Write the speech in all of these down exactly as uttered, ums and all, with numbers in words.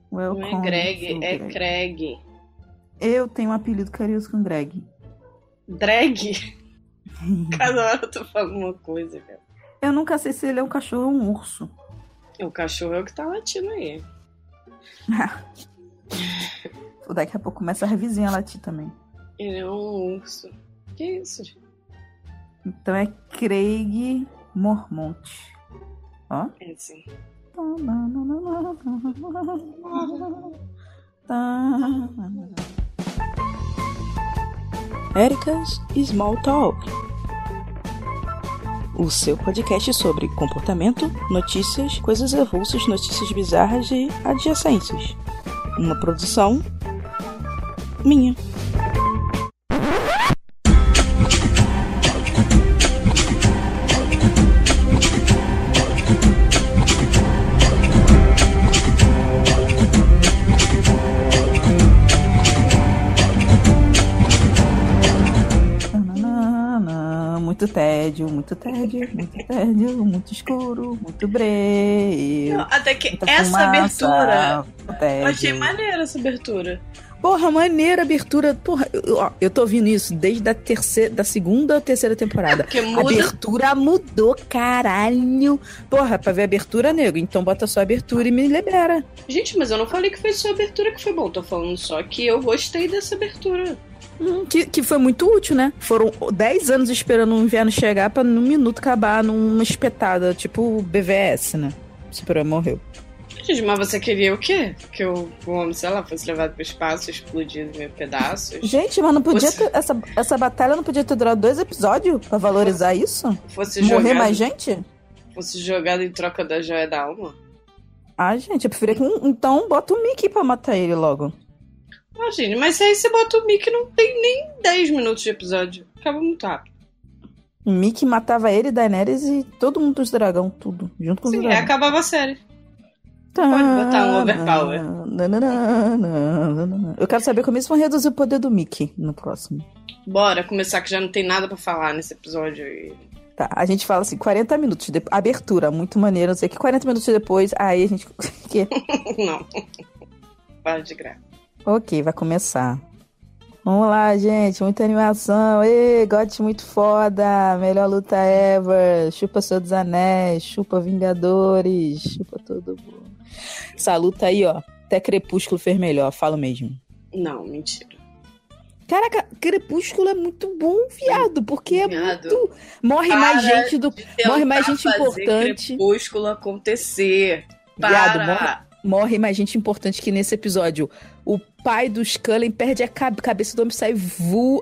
Welcome Não é Greg, to é Greg. Craig. Eu tenho um apelido carinhoso com Greg. Drag? Cada hora eu tô falando uma coisa, cara. Eu nunca sei se ele é um cachorro ou um urso. O cachorro é o que tá latindo aí. Daqui a pouco começa a vizinha a latir também. Ele é um urso. Que isso? Então é Craig Mormont. Ó. É assim. Érica's Small Talk, o seu podcast sobre comportamento, notícias, coisas avulsas, notícias bizarras e adjacências. Uma produção minha. Muito tédio, muito tédio, muito tédio, muito escuro, muito breu. Não, até que muita essa fumaça, abertura. tédio. Eu achei maneira essa abertura. Porra, maneira abertura. Porra, eu, ó, eu tô ouvindo isso desde a terceira, da segunda ou terceira temporada. Porque A muda. abertura mudou, caralho. Porra, pra ver a abertura, nego, então bota só a abertura e me libera. Gente, mas eu não falei que foi só a abertura que foi bom. Tô falando só que eu gostei dessa abertura. Hum, que, que foi muito útil, né? Foram dez anos esperando o inverno chegar pra num minuto acabar numa espetada, tipo B V S, né? O super-herói morreu. Gente, mas você queria o quê? Que o o homem, sei lá, fosse levado pro espaço, explodido em mil pedaços? Gente, mas não podia Você- ter. Essa, essa batalha não podia ter durado dois episódios pra valorizar isso? Fosse Morrer jogado, mais gente? fosse jogado em troca da joia da alma? Ah, gente, eu preferia que. Então, bota o Mickey pra matar ele logo. Ah, gente, mas aí você bota o Mickey, não tem nem dez minutos de episódio. Acaba muito rápido. O Mickey matava ele, Daenerys e todo mundo dos dragão, tudo. Junto com os Sim, aí dragões. acabava a série. Pode botar um overpower. Eu quero saber como eles vão reduzir o poder do Mickey no próximo. Bora começar, que já não tem nada pra falar nesse episódio. E... Tá, a gente fala assim, quarenta minutos de abertura, muito maneiro, não sei o que, quarenta minutos depois, aí a gente... que? não. Para de graça. Ok, vai começar. Vamos lá, gente, muita animação. Ê, Got muito foda, melhor luta ever, chupa Senhor dos Anéis, chupa Vingadores, chupa todo mundo. Essa luta aí, ó, até Crepúsculo fez melhor, falo mesmo. Não, mentira. Caraca, Crepúsculo é muito bom, viado, porque é Viado, muito... Morre para mais gente do... Morre mais Tentar gente fazer importante. Crepúsculo acontecer. Viado, Para. morre, morre mais gente importante que nesse episódio. O pai do Scully perde a cabe- cabeça do homem e sai voando.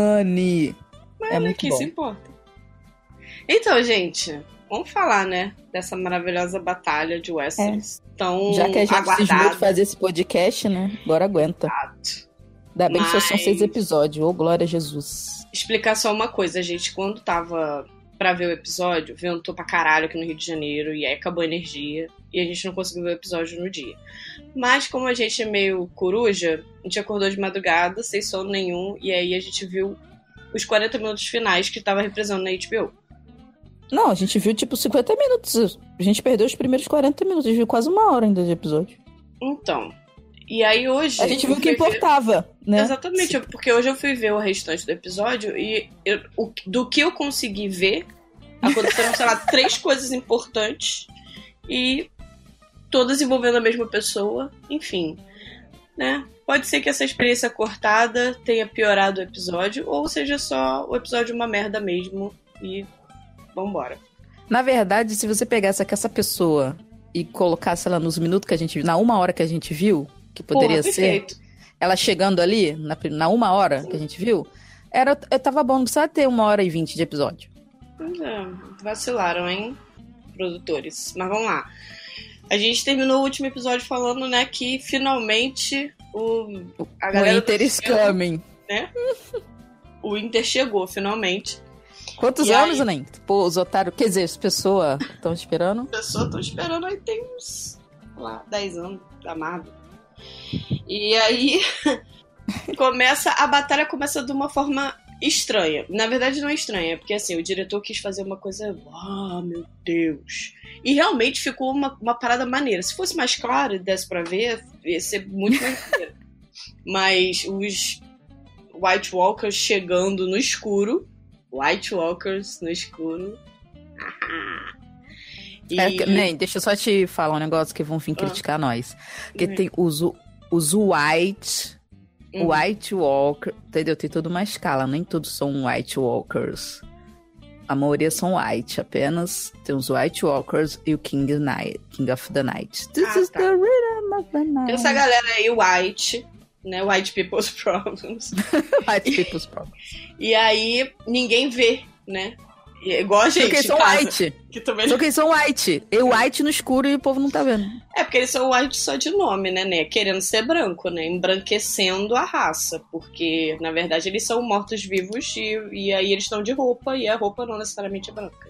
Mas É é muito quem bom. se importa. Então, gente, vamos falar, né, dessa maravilhosa batalha de Westeros. Tão Já que a gente cismou de aguardada. fazer esse podcast, né? Agora aguenta. Ainda bem que só são Mas- seis episódios. Ô, glória a Jesus. Explicar só uma coisa, gente. Quando tava pra ver o episódio, ventou pra caralho aqui no Rio de Janeiro, e aí acabou a energia, e a gente não conseguiu ver o episódio no dia. Mas como a gente é meio coruja, a gente acordou de madrugada, sem sono nenhum, e aí a gente viu os quarenta minutos finais que tava reprisando na H B O. Não, a gente viu tipo cinquenta minutos. A gente perdeu os primeiros quarenta minutos. A gente viu quase uma hora ainda de episódio. Então, e aí hoje... A gente viu eu o que fui ver- importava, né? Exatamente, porque hoje eu fui ver o restante do episódio e eu- o- do que eu consegui ver, aconteceram, sei lá, três coisas importantes e todas envolvendo a mesma pessoa, enfim, né? Pode ser que essa experiência cortada tenha piorado o episódio, ou seja só o episódio uma merda mesmo e vambora. Na verdade, se você pegasse essa pessoa e colocasse ela nos minutos que a gente viu, na uma hora que a gente viu, que poderia Porra, ser, perfeito. ela chegando ali, na, na uma hora que a gente viu, era, eu tava bom, não precisava ter uma hora e vinte de episódio. Pois é, vacilaram, hein, produtores. Mas vamos lá. A gente terminou o último episódio falando, né, que finalmente o, a O galera Winter do is céu, coming. né? O Winter chegou, finalmente. Quantos E anos, aí? nem? Pô, os otários, quer dizer, as pessoas estão esperando. As pessoas estão esperando aí tem uns, sei lá, dez anos da Marvel. E aí começa, a batalha começa de uma forma estranha. Na verdade não é estranha, é porque assim, o diretor quis fazer uma coisa, ah, oh, meu Deus. E realmente ficou uma, uma parada maneira. Se fosse mais claro e desse pra ver, ia ser muito mais maneiro. Mas os White Walkers chegando no escuro, White Walkers no escuro. E... É, nem, deixa eu só te falar um negócio que vão vir criticar ah. nós. Porque uhum. tem os, os White... Uhum. White Walker, entendeu? Tem toda uma escala, nem todos são White Walkers. A maioria são White, apenas tem os White Walkers e o King, Night, King of the Night. This ah, is tá. the rhythm of the night. Essa galera aí, White, né? White People's Problems. White People's Problems. E aí, ninguém vê, né? É igual a gente. Porque eles são casa, white. Que também... Só que eles são white. E white no escuro e o povo não tá vendo. É, porque eles são white só de nome, né, né? Querendo ser branco, né? Embranquecendo a raça. Porque, na verdade, eles são mortos-vivos e, e aí eles estão de roupa e a roupa não necessariamente é branca.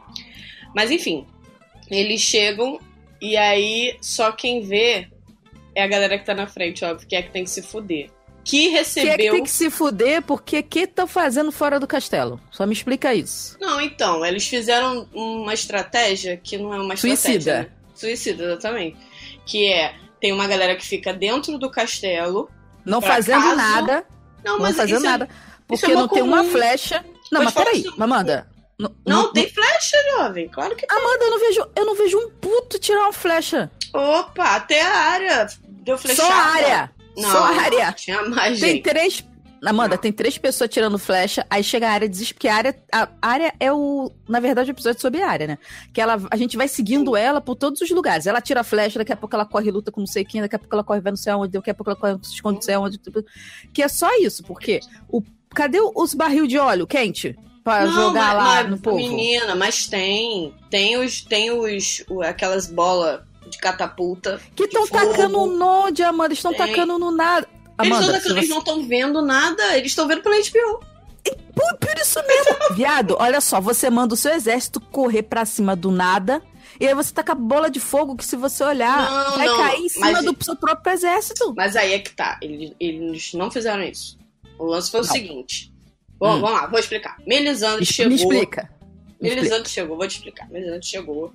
Mas, enfim. Eles chegam e aí só quem vê é a galera que tá na frente, óbvio, que é que tem que se fuder. Que recebeu... Que é que tem que se fuder porque que estão fazendo fora do castelo? Só me explica isso. Não, então, eles fizeram uma estratégia que não é uma Suicida. estratégia... Né? Suicida, exatamente. Que é, tem uma galera que fica dentro do castelo... Não fazendo caso... nada. Não, mas não fazendo isso é, nada. Porque isso é não tem comum. uma flecha... Não, Pode mas peraí, isso. Amanda... Não, não, não tem flecha, jovem. Claro que tem. Amanda, eu não vejo, eu não vejo um puto tirar uma flecha. Opa, até a área deu flechada. Só a área. Não, Só a área. Tinha mais tem gente. três... Amanda, não. tem três pessoas tirando flecha, aí chega a área desespera, porque a área, a área é o... Na verdade, o episódio é sobre a área, né? Que ela, a gente vai seguindo ela por todos os lugares. Ela tira a flecha, daqui a pouco ela corre e luta com não sei quem, daqui a pouco ela corre e vai não sei aonde, daqui a pouco ela corre se esconde não sei aonde. Que é só isso, porque... O, cadê os barril de óleo quente? Pra não, jogar mas, lá mas, no povo? Menina, mas tem. Tem os... Tem os... Aquelas bolas de catapulta. Que estão tacando no de Amanda, estão tacando no nada. Amanda, eles, eles você... não estão vendo nada, eles estão vendo pela H B O. Por, por isso mesmo. Viado, olha só, você manda o seu exército correr pra cima do nada, e aí você taca a bola de fogo que se você olhar, não, vai não, cair em cima mas... do seu próprio exército. Mas aí é que tá, eles, eles não fizeram isso. O lance foi o não. seguinte. Bom, hum. Vamos lá, vou explicar. Melisandre Me chegou... Me explica. Me Melisandre explica. chegou, vou te explicar. Melisandre chegou,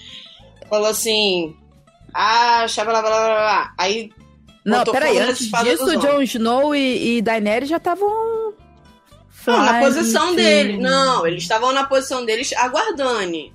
falou assim... Ah, blá, blá, blá, blá. Aí... Não, peraí, antes disso, Jon Snow e, e Daenerys já estavam... Não, na posição dele. Não, eles estavam na posição deles aguardando,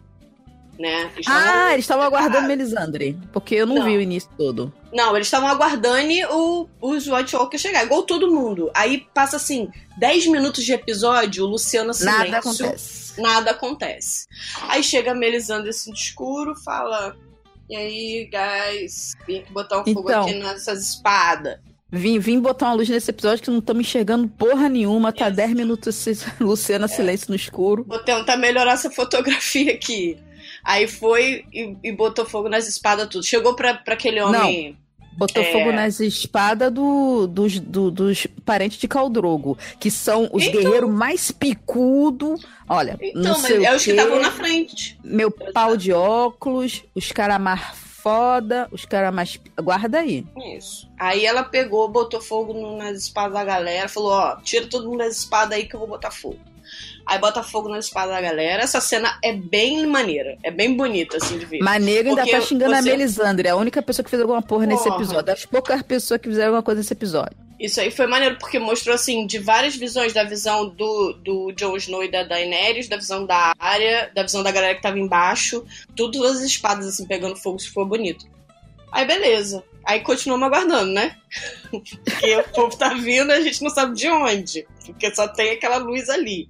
né? Eles ah, eles estavam aguardando Melisandre, porque eu não, não vi o início todo. Não, eles estavam aguardando o, os White Walkers chegar, igual todo mundo. Aí passa, assim, dez minutos de episódio, o Luciano silêncio. Nada acontece. Nada acontece. Aí chega a Melisandre assim, de escuro, fala... E aí, guys, vim botar um fogo então, aqui nessas espadas. Vim, vim botar uma luz nesse episódio que não estamos enxergando porra nenhuma. Tá dez minutos Luciana, é. silêncio no escuro. Vou tentar melhorar essa fotografia aqui. Aí foi e, e botou fogo nas espadas, tudo. Chegou pra, pra aquele homem... Não. Botou é... fogo nas espadas do, dos, do, dos parentes de Khal Drogo, que são os então... guerreiros mais picudos. Olha, então, não mas sei é o os que estavam na frente. Meu pau de óculos, os caras mais foda, os caras mais... Guarda aí. Isso. Aí ela pegou, botou fogo no, nas espadas da galera, falou, ó, tira todo mundo das espadas aí que eu vou botar fogo. Aí bota fogo na espada da galera. Essa cena é bem maneira. É bem bonita, assim, de ver. Maneiro ainda tá xingando você... a Melisandre. É a única pessoa que fez alguma porra, porra nesse episódio. Das poucas pessoas que fizeram alguma coisa nesse episódio. Isso aí foi maneiro, porque mostrou, assim, de várias visões. Da visão do, do Jon Snow e da Daenerys, da visão da Arya, da visão da galera que tava embaixo. Tudo as espadas, assim, pegando fogo. Isso foi bonito. Aí, beleza. Aí continuamos aguardando, né? Porque o povo tá vindo e a gente não sabe de onde. Porque só tem aquela luz ali.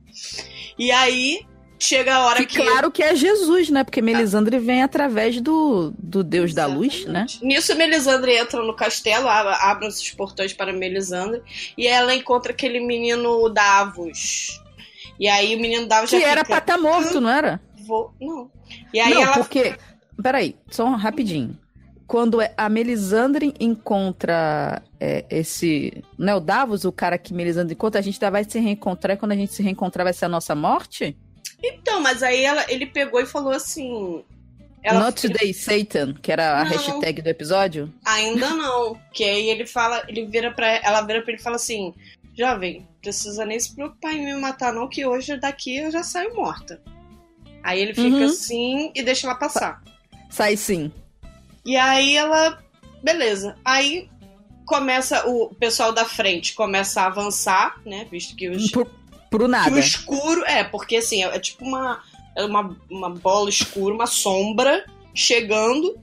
E aí, chega a hora que... que... Claro que é Jesus, né? Porque Melisandre vem através do, do Deus Exatamente. Da luz, né? Nisso, Melisandre entra no castelo, abrem-se os portões para Melisandre. E ela encontra aquele menino Davos. E aí, o menino Davos que já era fica... pra estar morto, não era? Vou... Não. E aí não, ela... porque... Peraí, só um rapidinho. Quando a Melisandre encontra é, esse... Não é o Davos, o cara que Melisandre encontra? A gente vai se reencontrar e quando a gente se reencontrar vai ser a nossa morte? Então, mas aí ela, ele pegou e falou assim... Ela... Not Today, Satan, que era a não, hashtag do episódio? Ainda não. Que aí ele fala, ele vira pra... Ela vira pra ele e fala assim... jovem, precisa nem se preocupar em me matar não, que hoje daqui eu já saio morta. Aí ele fica Uhum. assim e deixa ela passar. Sai sim. E aí ela... Beleza. Aí começa... O pessoal da frente começa a avançar, né? Visto que os... Pro, pro nada. Que o escuro... É, porque assim, é, é tipo uma, é uma, uma bola escura, uma sombra chegando.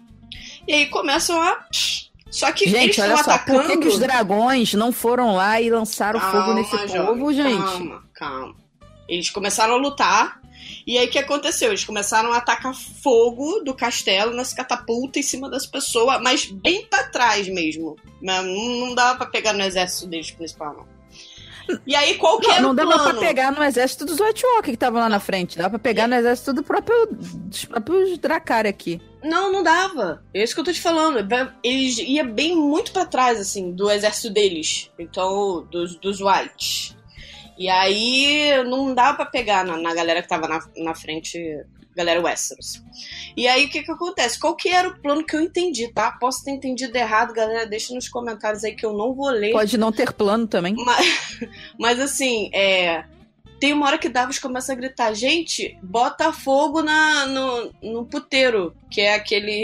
E aí começam a... Só que eles Gente, olha estão só, atacando... por que, que os dragões não foram lá e lançaram Calma, fogo nesse jovem, povo, gente? Calma, calma. Eles começaram a lutar. E aí o que aconteceu? Eles começaram a atacar fogo do castelo nas catapultas em cima das pessoas, mas bem pra trás mesmo. Não, não dava pra pegar no exército deles principal, não. E aí qual que Não, era não o dava plano? pra pegar no exército dos White Walker que tava lá na frente. Dava pra pegar no exército do próprio, dos próprios Dracarys aqui. Não, não dava. É isso que eu tô te falando. Eles iam bem muito pra trás, assim, do exército deles. Então, dos, dos Whites. E aí, não dava pra pegar na, na galera que tava na, na frente, galera Westeros. E aí, o que que acontece? Qual que era o plano que eu entendi, tá? Posso ter entendido errado, galera. Deixa nos comentários aí que eu não vou ler. Pode não ter plano também. Mas, mas assim, é... Tem uma hora que Davos começa a gritar, gente, bota fogo na, no, no puteiro, que é aquele,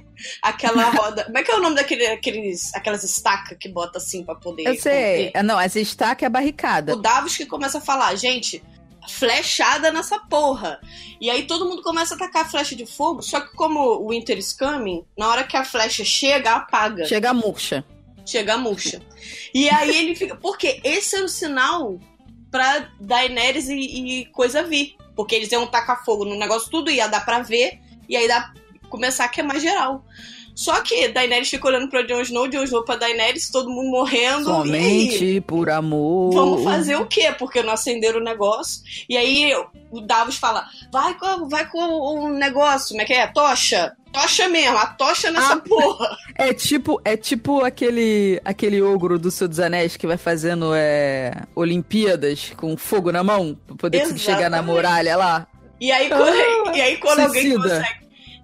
aquela roda, como é que é o nome daquele, aqueles, aquelas estacas que bota assim pra poder... Eu sei, conter? não, essa estaca é a barricada. O Davos que começa a falar, gente, flechada nessa porra. E aí todo mundo começa a atacar a flecha de fogo, só que como o Winter is coming, na hora que a flecha chega, apaga. Chega a murcha. Chega a murcha. E aí ele fica, porque esse era o sinal... pra Daenerys e, e coisa vir. Porque eles iam tacar fogo no negócio, tudo ia dar pra ver, e aí dá, começar a queimar geral. Só que Daenerys fica olhando pra Jon Snow, Jon Snow pra Daenerys, todo mundo morrendo. Somente e aí, por amor. vamos fazer o quê? Porque não acenderam o negócio. E aí o Davos fala, vai com, vai com o negócio, como é que é? Tocha. Tocha mesmo, a tocha nessa Ah, porra. É tipo, é tipo aquele, aquele ogro do Senhor dos Anéis que vai fazendo é, Olimpíadas com fogo na mão pra poder Exatamente. chegar na muralha lá. E aí quando, Ah, e aí, quando alguém suicida. consegue...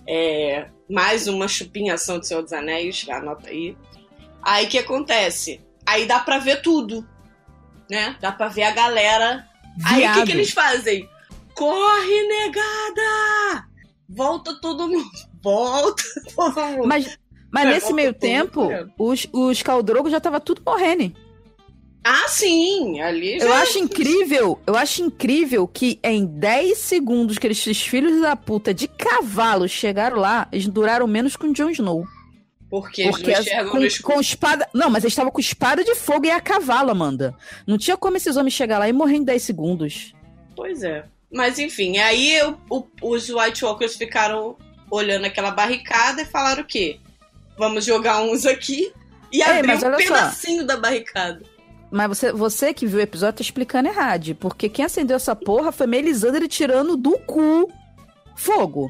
É, mais uma chupinhação do Senhor dos Anéis, anota aí. Aí o que acontece? Aí dá pra ver tudo, né? Dá pra ver a galera. Aí o Viado. que, que eles fazem? Corre, negada! Volta todo mundo. Volta todo mundo. Mas, mas É, nesse volta meio tudo, tempo, é. os, os Khal-Drogo já tava tudo morrendo. Ah, sim! Ali Eu já... acho incrível, eu acho incrível que em dez segundos que eles, esses filhos da puta de cavalo chegaram lá, eles duraram menos que o Jon Snow. Porque eles Porque não as- enxergam com, no escuro. com espada. Não, mas eles estavam com espada de fogo e a cavalo, Amanda. Não tinha como esses homens chegar lá e morrer em dez segundos. Pois é. Mas enfim, aí o- o- os White Walkers ficaram olhando aquela barricada e falaram o quê? Vamos jogar uns aqui e abrir mas um olha só. pedacinho da barricada. Mas você, você que viu o episódio tá explicando errado. Porque quem acendeu essa porra foi Melisandre tirando do cu fogo.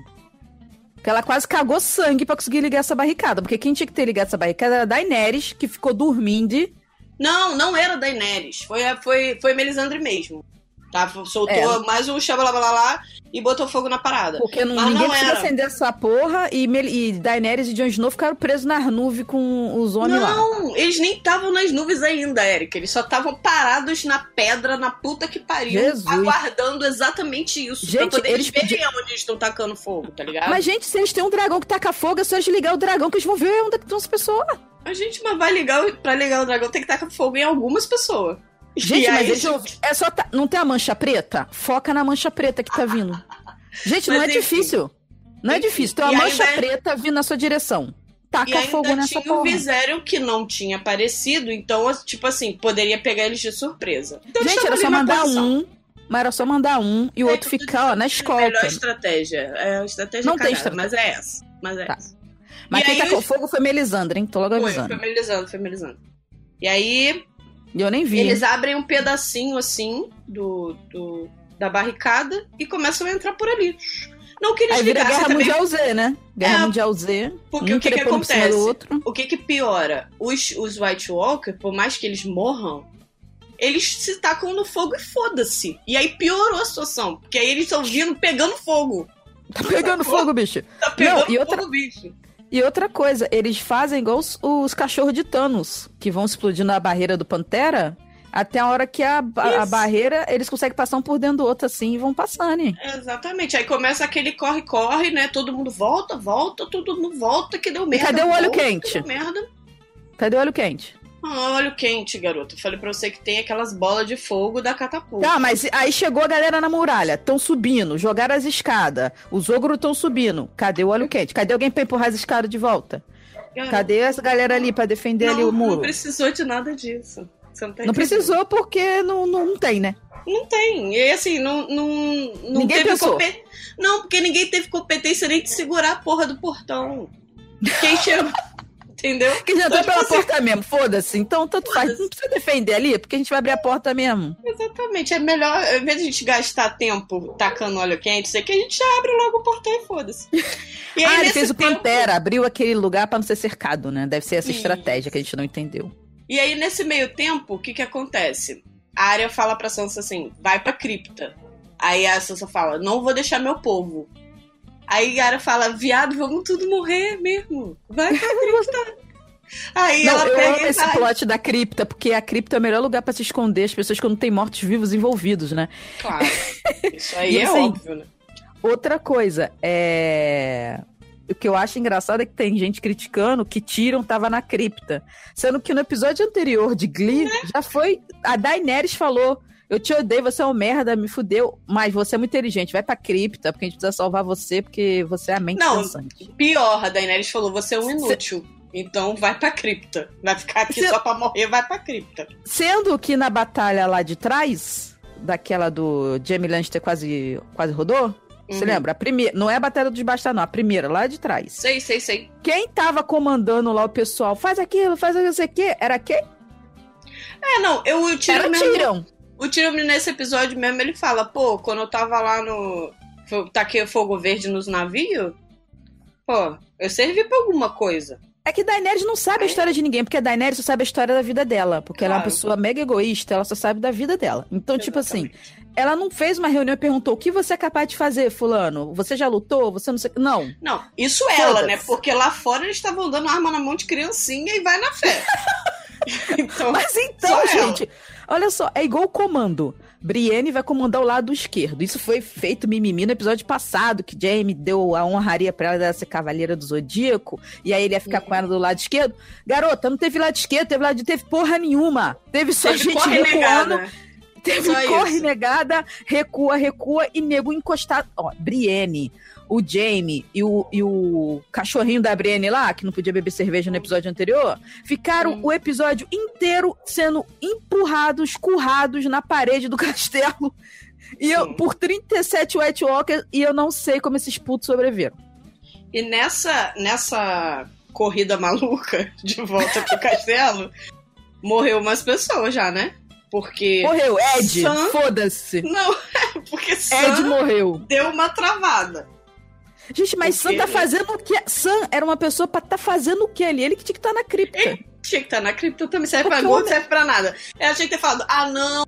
Que ela quase cagou sangue pra conseguir ligar essa barricada. Porque quem tinha que ter ligado essa barricada era a Daenerys, que ficou dormindo. Não, não era Daenerys. Foi, a- foi, foi Melisandre mesmo. Tá? Soltou É. mais um xabalabalá e botou fogo na parada. Porque não, Mas ninguém não conseguiu era. acender essa porra. E, Mel- e Daenerys e Jon Snow ficaram presos nas nuvens com os homens lá. Não, eles nem estavam nas nuvens ainda, Erika. Eles só estavam parados na pedra, na puta que pariu, Jesus. aguardando exatamente isso. Gente, pra poder eles eles verem pedi- onde eles estão tacando fogo, tá ligado? Mas, gente, se eles têm um dragão que taca fogo, é só eles ligar o dragão que eles vão ver onde é que estão as pessoas. A gente, mas vai ligar, pra ligar o dragão tem que tacar fogo em algumas pessoas. Gente, E mas aí, eles não, é só ta- não tem a mancha preta? Foca na mancha preta que tá vindo. Gente, não Mas, é enfim. difícil. Não é Enfim, difícil. Tem uma e mancha ainda- preta vindo na sua direção. E Taca fogo ainda nessa tinha o porra. Viserion que não tinha aparecido, então, tipo assim, poderia pegar eles de surpresa. Então, eles Gente, estavam era só ali na mandar posição. um, mas era só mandar um e o É, outro tudo ficar, ó, na A escolta. melhor estratégia. É a estratégia Não tem cagada, estratégia. mas é essa. Mas é Tá. essa. Mas E quem aí tacou os- fogo foi Melisandre, hein? Tô logo Foi, avisando. foi Melisandre, foi Melisandre. E aí, E eu nem vi. eles abrem um pedacinho, assim, do, do, da barricada e começam a entrar por ali. Não que eles Aí vira ligassem Guerra também, Mundial Z, né? Guerra É, Mundial Z. porque um o que que trepando por cima acontece? do outro. O que que piora? Os, os White Walker, por mais que eles morram, eles se tacam no fogo e foda-se. E aí piorou a situação, porque aí eles estão vindo pegando fogo. Tá pegando fogo, bicho. Tá pegando Não, e outra- fogo, bicho. E outra coisa, eles fazem igual os, os cachorros de Thanos, que vão explodir na barreira do Pantera Até a hora que a, a, a barreira, eles conseguem passar um por dentro do outro assim e vão passando. Hein? Exatamente. Aí começa aquele corre-corre, né? Todo mundo volta, volta, todo mundo volta, que deu merda. E cadê o óleo volta, quente? Que deu merda. Cadê o óleo quente? Ah, óleo quente, garoto. Eu falei pra você que tem aquelas bolas de fogo da catapulta. Tá, mas aí chegou a galera na muralha. Estão subindo, jogaram as escadas. Os ogros estão subindo. Cadê o óleo quente? Cadê alguém pra empurrar as escadas de volta? Garoto. Cadê essa galera ali pra defender não, ali o muro? Não precisou de nada disso. Você não tá não precisou porque não, não, não tem, né? Não tem. E assim, não, não, não ninguém teve pensou. Compet... Não, porque ninguém teve competência nem de segurar a porra do portão. Quem chegou... Entendeu? Que já então, tá pela tipo porta assim... mesmo, foda-se. Então, tanto foda-se. faz. Não precisa defender ali, porque a gente vai abrir a porta mesmo. Exatamente. É melhor, ao invés de a gente gastar tempo tacando óleo quente, isso aqui, a gente já abre logo o portão e foda-se. E aí, ah, ele fez o tempo... Pantera, abriu aquele lugar pra não ser cercado, né? Deve ser essa Isso. estratégia que a gente não entendeu. E aí, nesse meio tempo, o que que acontece? A Arya fala pra Sansa assim, vai pra cripta. Aí a Sansa fala, não vou deixar meu povo. Aí a Arya fala, viado, vamos tudo morrer mesmo. Vai pra cripta. Aí não, ela eu pega amo e esse vai. plot da cripta, porque a cripta é o melhor lugar pra se esconder as pessoas quando tem mortos-vivos envolvidos, né? Claro. Isso aí é assim, óbvio, né? Outra coisa, é... o que eu acho engraçado é que tem gente criticando que Tyrion tava na cripta. Sendo que no episódio anterior de Glee, é. já foi... A Daenerys falou, eu te odeio, você é um merda, me fudeu, mas você é muito inteligente, vai pra cripta, porque a gente precisa salvar você, porque você é a mente Não, pensante. Pior, a Daenerys falou, você é um inútil. Cê... Então vai pra cripta. Vai ficar aqui Cê... só pra morrer, vai pra cripta. Sendo que na batalha lá de trás, daquela do Jaime Lannister quase, quase rodou, você uhum. lembra? A primeira, não é a batalha dos bastardos, não, a primeira, lá de trás. Sei, sei, sei. Quem tava comandando lá o pessoal, faz aquilo, faz aquilo, não sei o quê, era quem? É, não, eu, o Tyrion era mesmo... Tyrion. O Tyrion nesse episódio mesmo, ele fala, pô, quando eu tava lá no... Taquei fogo verde nos navios, pô, eu servi pra alguma coisa. É que Daenerys não sabe a história de ninguém, porque a Daenerys só sabe a história da vida dela, porque claro. ela é uma pessoa mega egoísta, ela só sabe da vida dela. Então, exatamente. Tipo assim, ela não fez uma reunião e perguntou, o que você é capaz de fazer, fulano? Você já lutou? Você não sei... Não. Não, isso ela, né? Porque lá fora eles estavam dando arma na mão de criancinha e vai na fé. Então, mas então, gente, ela. olha só, é igual o comando. Brienne vai comandar o lado esquerdo. Isso foi feito mimimi no episódio passado, que Jaime deu a honraria pra ela de ser cavaleira do Zodíaco, e aí ele ia ficar uhum. com ela do lado esquerdo. Garota, não teve lado esquerdo, teve lado de teve porra nenhuma. Teve só teve gente recuando. Negada. Teve só corre isso. negada, recua, recua, e nego encostado. Ó, Brienne, o Jaime e o, e o cachorrinho da Brienne lá, que não podia beber cerveja no episódio anterior, ficaram hum. o episódio inteiro sendo empurrados, currados na parede do castelo e eu, por trinta e sete White Walkers, e eu não sei como esses putos sobreviveram. E nessa, nessa corrida maluca de volta pro castelo, morreu umas pessoas já, né? Porque... Morreu, Ed, Sam... foda-se. Não, porque Sam Ed morreu. Deu uma travada. Gente, mas Sam tá fazendo o que? Sam era uma pessoa pra tá fazendo o que ali? Ele que tinha que estar tá na cripta. Ele tinha que estar tá na cripta também. Serve pra gordo, serve pra nada. Ela tinha que ter falado, ah não,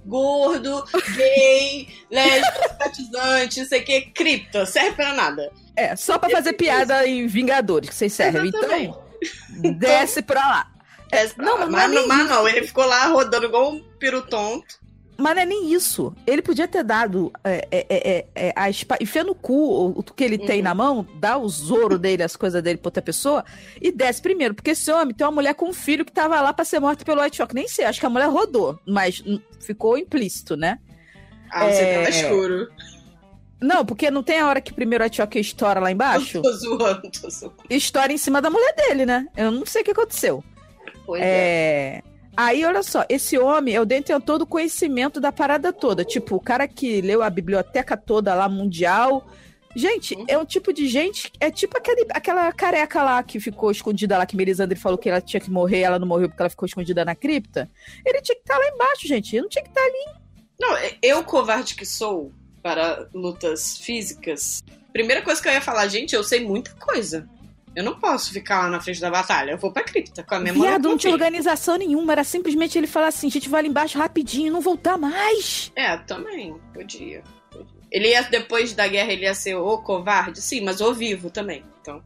gordo, gay, lésbico, simpatizante, não sei o que, cripta, serve pra nada. É, só pra fazer piada em Vingadores que vocês servem. Exatamente. Então, desce pra lá. É, não, mas, mas, não, mas não, ele ficou lá rodando igual um piro tonto. Mas não é nem isso. Ele podia ter dado é, é, é, é, a espada, enfia no cu o que ele uhum. tem na mão, dá o Zoro dele, as coisas dele pra outra pessoa, e desce primeiro. Porque esse homem tem uma mulher com um filho que tava lá pra ser morta pelo White Walker. Nem sei, acho que a mulher rodou, mas ficou implícito, né? Ah, você é... tava escuro. Não, porque não tem a hora que o primeiro White Walker estoura lá embaixo? Eu tô zoando, tô zoando. Estoura em cima da mulher dele, né? Eu não sei o que aconteceu. Pois é... é... Aí, olha só, esse homem é o detentor do conhecimento da parada toda. Tipo, o cara que leu a biblioteca toda lá, mundial. Gente, uhum. é um tipo de gente... É tipo aquele, aquela careca lá que ficou escondida lá, que Melisandre falou que ela tinha que morrer, ela não morreu porque ela ficou escondida na cripta. Ele tinha que estar lá embaixo, gente. Ele não tinha que estar ali. Não, eu, covarde que sou para lutas físicas, primeira coisa que eu ia falar, gente, eu sei muita coisa. Eu não posso ficar lá na frente da batalha. Eu vou pra cripta com a minha mão. Viado, não tinha organização nenhuma. Era simplesmente ele falar assim, a gente vai ali embaixo rapidinho e não voltar mais. É, também. Podia, podia. Ele ia, depois da guerra, ele ia ser o covarde? Sim, mas o vivo também. Então,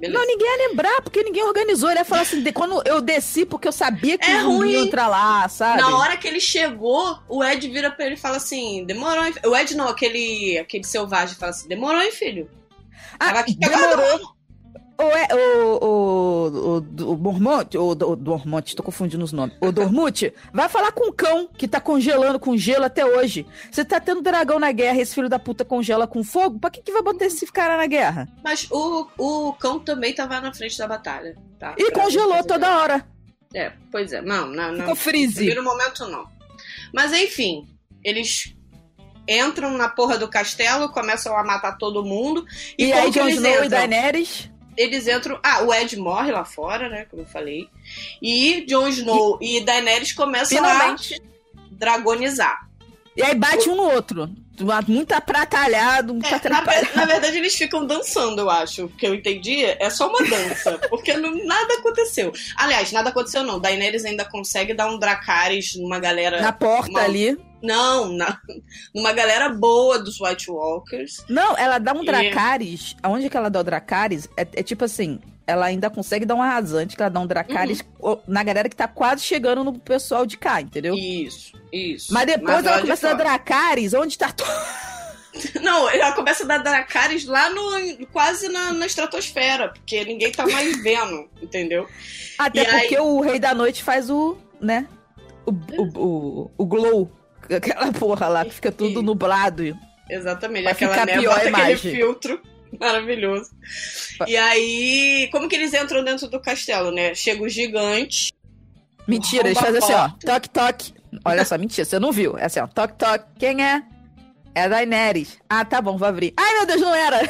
beleza. Não, ninguém ia lembrar, porque ninguém organizou. Ele ia falar assim, de, quando eu desci, porque eu sabia que é não ruim. ia entrar lá, sabe? Na hora que ele chegou, o Ed vira pra ele e fala assim, demorou, hein? O Ed não, aquele, aquele selvagem fala assim, demorou, hein, filho? Ah, demorou. O, o, o, o, o Mormonte, o, o Dormonte, tô confundindo os nomes. O Dormute vai falar com o cão que tá congelando com gelo até hoje. Você tá tendo dragão na guerra e esse filho da puta congela com fogo? Pra que que vai botar esse cara na guerra? Mas o, o cão também tava na frente da batalha, tá? E pra congelou toda dela. hora. É, pois é, não, não, não. Ficou freeze. No primeiro momento, não. Mas enfim, eles entram na porra do castelo, começam a matar todo mundo. E, E como aí, que Jon eles Snow entram? e Daenerys... Eles entram... Ah, o Ed morre lá fora, né? Como eu falei. E Jon Snow e, e Daenerys começam Finalmente. a dragonizar. E aí bate um no outro. Muito apratalhado, muito É, na, atrapalhado. ver- na verdade, eles ficam dançando, eu acho. O que eu entendi é só uma dança. Porque não, nada aconteceu. Aliás, nada aconteceu, não. Daenerys ainda consegue dar um Dracarys numa galera... Na porta uma- ali. Não, na, numa galera boa dos White Walkers. Não, ela dá um E- Dracarys. Aonde que ela dá o Dracarys? É, é tipo assim, ela ainda consegue dar um arrasante, que ela dá um Dracarys Uhum. na galera que tá quase chegando no pessoal de cá, entendeu? Isso, isso. Mas depois Mas ela lá de começa a dar fora. Dracarys, onde tá todo... Não, ela começa a dar Dracarys lá no. Quase na, na estratosfera, porque ninguém tá mais vendo, entendeu? Até E porque aí- o Rei da Noite faz o, né, o, o, o, o glow, aquela porra lá, que fica tudo E- nublado. Exatamente, Vai aquela ficar névoa, pior a aquele imagem. filtro maravilhoso. E aí, como que eles entram dentro do castelo, né? Chega o gigante. Mentira, eles Arromba fazem a assim, ó, toque, toque. Olha só, mentira, você não viu. É assim, ó, toque, toque. Quem é? É a Daenerys. Ah, tá bom, vou abrir. Ai, meu Deus, não era.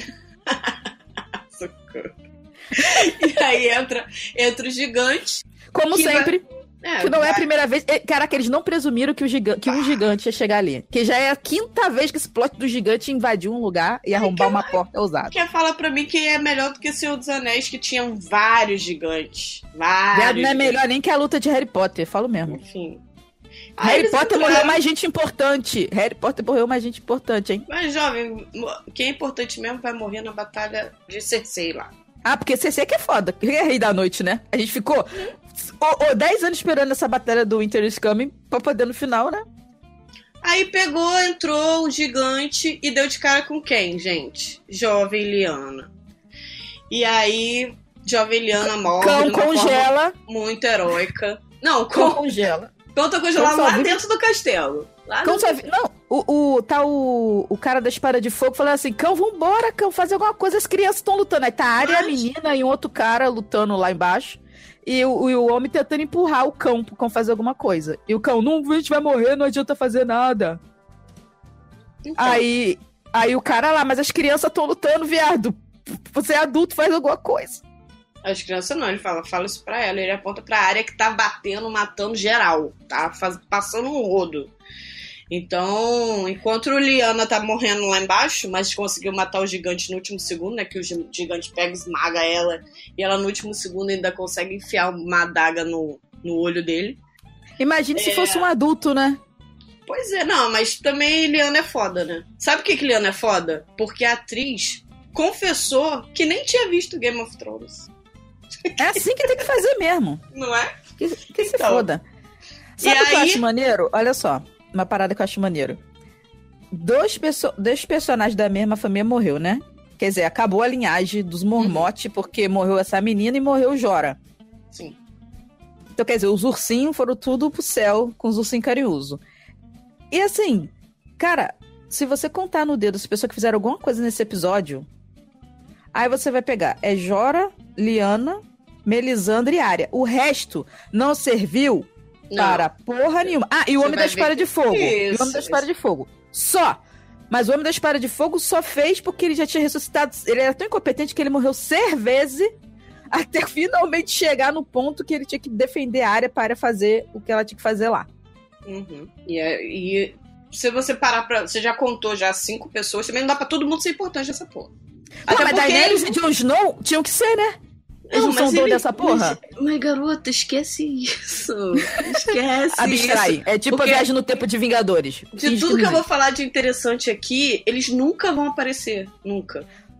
Socorro. E aí entra, entra o gigante. Como Que sempre, É, que não é a vai- primeira vez. Eh, Caraca, eles não presumiram que, o giga... que um gigante ia chegar ali. Que já é a quinta vez que esse plot do gigante invadiu um lugar e arrombar uma porta ousada. Quer falar pra mim que é melhor do que Senhor dos Anéis, que tinham vários gigantes. Viado, Vários. não é melhor nem que a luta de Harry Potter, falo mesmo. Enfim. Aí Harry eles Potter entraram- morreu mais gente importante. Harry Potter morreu mais gente importante, hein? Mas, jovem, mo- quem é importante mesmo vai morrer na batalha de Cersei lá. Ah, porque C C que é foda. Que é Rei da Noite, né? A gente ficou dez anos esperando essa batalha do Winter is Coming pra poder no final, né? Aí pegou, entrou o gigante e deu de cara com quem, gente? Jovem Lyanna. E aí, Jovem Lyanna morre Cão de uma congela. forma muito heróica. Não, Cão cão, congela. cão tá congelado Cão só lá vive- dentro do castelo. Lá Cão no- só vi... Não, o, o, tá o, o cara da espada de fogo falando assim, cão, vambora, cão, fazer alguma coisa, as crianças estão lutando. Aí tá a Arya, a Mas- menina e um outro cara lutando lá embaixo. E o, e o homem tentando empurrar o cão pro cão fazer alguma coisa. E o cão, não, a gente vai morrer, não adianta fazer nada. Então, Aí, aí o cara lá, mas as crianças estão lutando, viado. Você é adulto, faz alguma coisa. As crianças não, ele fala, fala isso pra ela. Ele aponta pra área que tá batendo, matando geral. Tá faz- passando um rodo. Então, enquanto o Lyanna tá morrendo lá embaixo, mas conseguiu matar o gigante no último segundo, né? Que o gi- gigante pega e esmaga ela. E ela no último segundo ainda consegue enfiar uma adaga no, no olho dele. Imagine se É. fosse um adulto, né? Pois é, não, mas também Lyanna é foda, né? Sabe por que, que Lyanna é foda? Porque a atriz confessou que nem tinha visto Game of Thrones. É assim que tem que fazer mesmo. Não é? Que, que se Então. foda. Sabe E o que eu aí- acho maneiro? Olha só, uma parada que eu acho maneiro. Dois, perso dois personagens da mesma família morreu, né? Quer dizer, acabou a linhagem dos Mormote, porque morreu essa menina e morreu o Jorah. Sim. Então, quer dizer, os ursinhos foram tudo pro céu com os ursinhos carinhosos. E assim, cara, se você contar no dedo as pessoas que fizeram alguma coisa nesse episódio, aí você vai pegar, é Jorah, Lyanna, Melisandre e Arya. O resto não serviu Não. para porra nenhuma. Ah, e o Você Homem vai da Espada ver de Fogo. E o Isso, Homem da Espada isso. de Fogo. Só. Mas o Homem da Espada de Fogo só fez porque ele já tinha ressuscitado. Ele era tão incompetente que ele morreu seis vezes até finalmente chegar no ponto que ele tinha que defender a área para fazer o que ela tinha que fazer lá. Uhum. E, é- e se você parar pra. Você já contou já cinco pessoas, também não dá pra todo mundo ser importante nessa porra. Pô, Até mas porque Daenerys ele- e Jon Snow tinham que ser, né? Eles não, mas são donos ele- dessa porra? Mas, mas, garota, esquece isso. Esquece Abstrai. isso. É tipo Porque- a viagem no tempo de Vingadores. De Finge tudo que não eu vou existe. falar de interessante aqui, eles nunca vão aparecer. Nunca.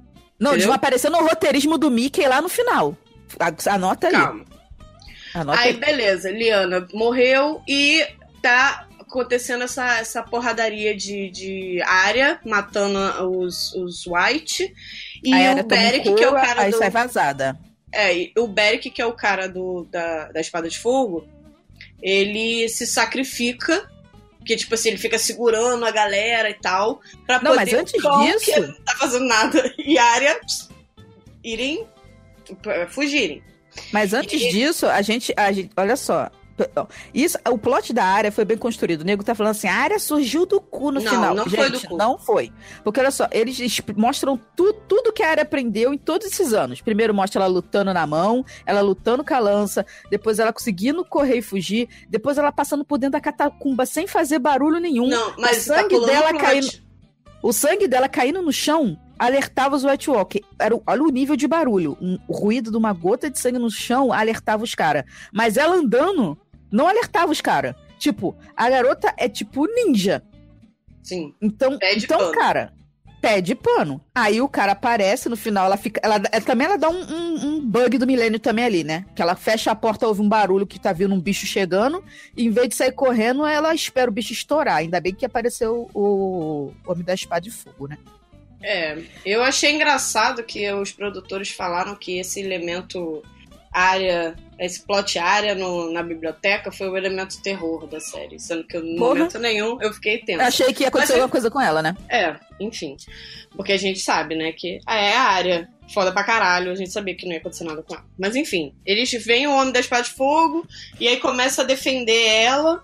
Não, entendeu? eles vão aparecer no roteirismo do Mickey lá no final. Anota ali. Calma. Anota Aí, ali. beleza, Lyanna morreu e tá acontecendo essa, essa porradaria de, de Arya, matando os, os White. E Aí o ela toma um Beric, que é o couro, cara aí do... sai vazada. É, e o Beric, que é o cara do, da, da Espada de Fogo, ele se sacrifica, porque, tipo assim, ele fica segurando a galera e tal, pra Não, poder... mas antes o Tom, disso- que não tá fazendo nada, e a Arya pss, irem... fugirem. Mas antes E- disso, a gente, a gente. Olha só. Isso, o plot da área foi bem construído. O nego tá falando assim: a área surgiu do cu no Não, final. não gente, foi do cu. Não foi. Porque olha só, eles exp- mostram tu, tudo que a área aprendeu em todos esses anos. Primeiro mostra ela lutando na mão, ela lutando com a lança, depois ela conseguindo correr e fugir, depois ela passando por dentro da catacumba sem fazer barulho nenhum. Não, mas o sangue tá pulando dela pro caindo. White- O sangue dela caindo no chão alertava os White Walker. Era, o- olha o nível de barulho. Um, o ruído de uma gota de sangue no chão alertava os caras. Mas ela andando não alertava os caras. Tipo, a garota é tipo ninja. Sim. Então, Pé de então pano. cara, pé de pano. Aí o cara aparece, no final ela fica... Ela, ela- também ela dá um, um- um bug do milênio também ali, né? Que ela fecha a porta, ouve um barulho que tá vindo um bicho chegando. E em vez de sair correndo, ela espera o bicho estourar. Ainda bem que apareceu o, o Homem da Espada de Fogo, né? É, eu achei engraçado que os produtores falaram que esse elemento área, esse plot área no, na biblioteca foi o elemento terror da série, sendo que no Porra. momento nenhum eu fiquei tensa. Achei que ia acontecer Mas é- alguma coisa com ela, né? É, enfim, porque a gente sabe, né, que ah, é a área, foda pra caralho, a gente sabia que não ia acontecer nada com ela. Mas enfim, eles veem o Homem da Espada de Fogo e aí começa a defender ela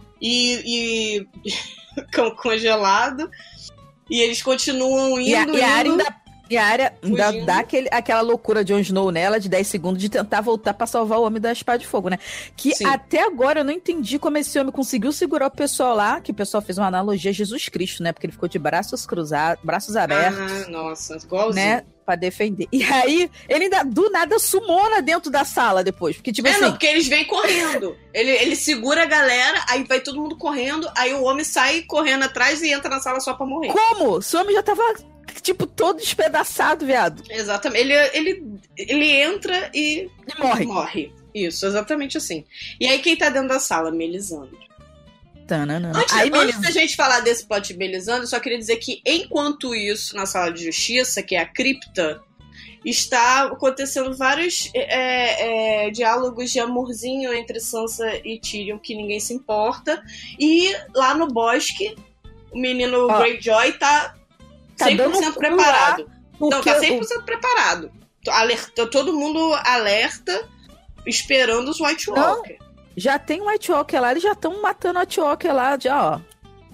e, e com- congelado. E eles continuam indo, E a, e a área indo. ainda, e a área ainda Fugindo. dá aquele, aquela loucura de Jon Snow nela de dez segundos de tentar voltar pra salvar o Homem da Espada de Fogo, né? Que Sim. até agora eu não entendi como esse homem conseguiu segurar o pessoal lá, que o pessoal fez uma analogia a Jesus Cristo, né? Porque ele ficou de braços cruzados, braços abertos, Ah, nossa, igualzinho. né? Pra defender. E aí, ele ainda do nada sumona dentro da sala depois. Porque, tipo É, assim. não, porque eles vêm correndo. Ele, ele segura a galera, aí vai todo mundo correndo, aí o homem sai correndo atrás e entra na sala só pra morrer. Como? O homem já tava, tipo, todo despedaçado, viado. Exatamente. Ele, ele, ele entra e E morre. morre. Isso, exatamente assim. E aí quem tá dentro da sala? Melisandre. Tanana. Antes, Aí, antes beleza. da gente falar desse plot de Melisandre, eu só queria dizer que enquanto isso, na sala de justiça, que é a cripta, está acontecendo vários é, é, diálogos de amorzinho entre Sansa e Tyrion que ninguém se importa. E lá no bosque, o menino Ó, Greyjoy tá tá cem por dando cento cu preparado. Não, Porque tá o- cem por cento preparado. Alerta, todo mundo alerta, esperando os White Não. Walker. já tem um White Walker lá, eles já estão matando o White Walker lá, já, ó.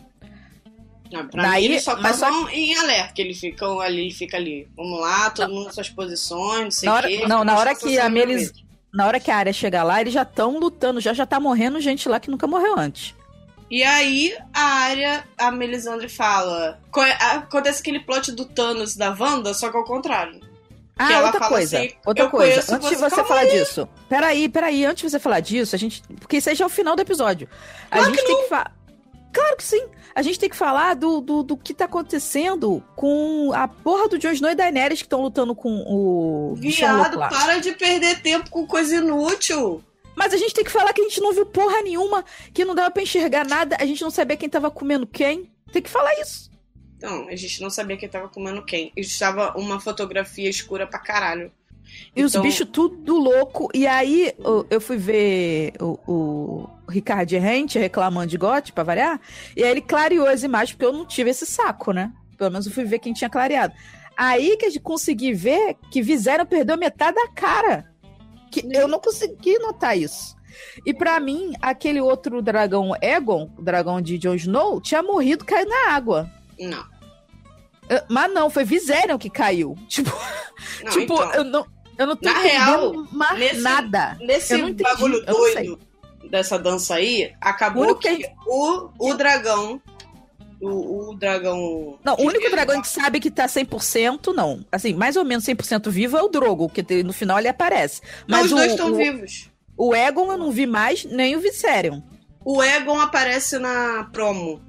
Não, pra Daí- mim, eles só mas só estavam em alerta, que eles ficam ali, fica ali. Vamos lá, todo mundo nas suas posições, não sei Na o hora- quê. não, na hora Mostra que essa a cena Melis- mesmo. Na hora que a área chegar lá, eles já estão lutando, já já tá morrendo gente lá que nunca morreu antes. E aí, a área, a Melisandre fala... co- Acontece aquele plot do Thanos da Wanda, só que ao contrário. Ah, ela outra fala coisa, assim, outra eu coisa. conheço Antes de você- você calma falar aí. disso. Peraí, peraí, antes de você falar disso, a gente. Porque isso aí já é o final do episódio. A Claro gente tem que falar. Claro que sim! A gente tem que falar do, do, do que tá acontecendo com a porra do Jon Snow e Daenerys que estão lutando com o bichão louco Viado, lá. para de perder tempo com coisa inútil. Mas a gente tem que falar que a gente não viu porra nenhuma, que não dava pra enxergar nada, a gente não sabia quem tava comendo quem. Tem que falar isso. Não, a gente não sabia quem tava comendo quem. Estava uma fotografia escura pra caralho. E os Então- bichos tudo louco. E aí eu, eu fui ver o, o Ricardo Rente reclamando de G O T, pra variar. E aí ele clareou as imagens, porque eu não tive esse saco, né? Pelo menos eu fui ver quem tinha clareado. Aí que a gente consegui ver que Viserion perdeu metade da cara. Que eu não consegui notar isso. E pra mim, aquele outro dragão Aegon, o dragão de Jon Snow, tinha morrido, caiu na água. Não. Eu- Mas não, foi Viserion que caiu. Tipo, Não, tipo então, eu não... Eu não tô Na entendendo real, mais nesse- nada. nesse eu não entendi, bagulho eu não doido dessa dança aí, acabou O único que, que o, o dragão. O, o dragão. Não, o que único veio- dragão que sabe que tá cem por cento, não. Assim, mais ou menos cem por cento vivo é o Drogo, que te- no final ele aparece. Não, Mas os o, dois estão o, vivos. o Aegon eu não vi mais, nem o Viserion. O Egon aparece na promo.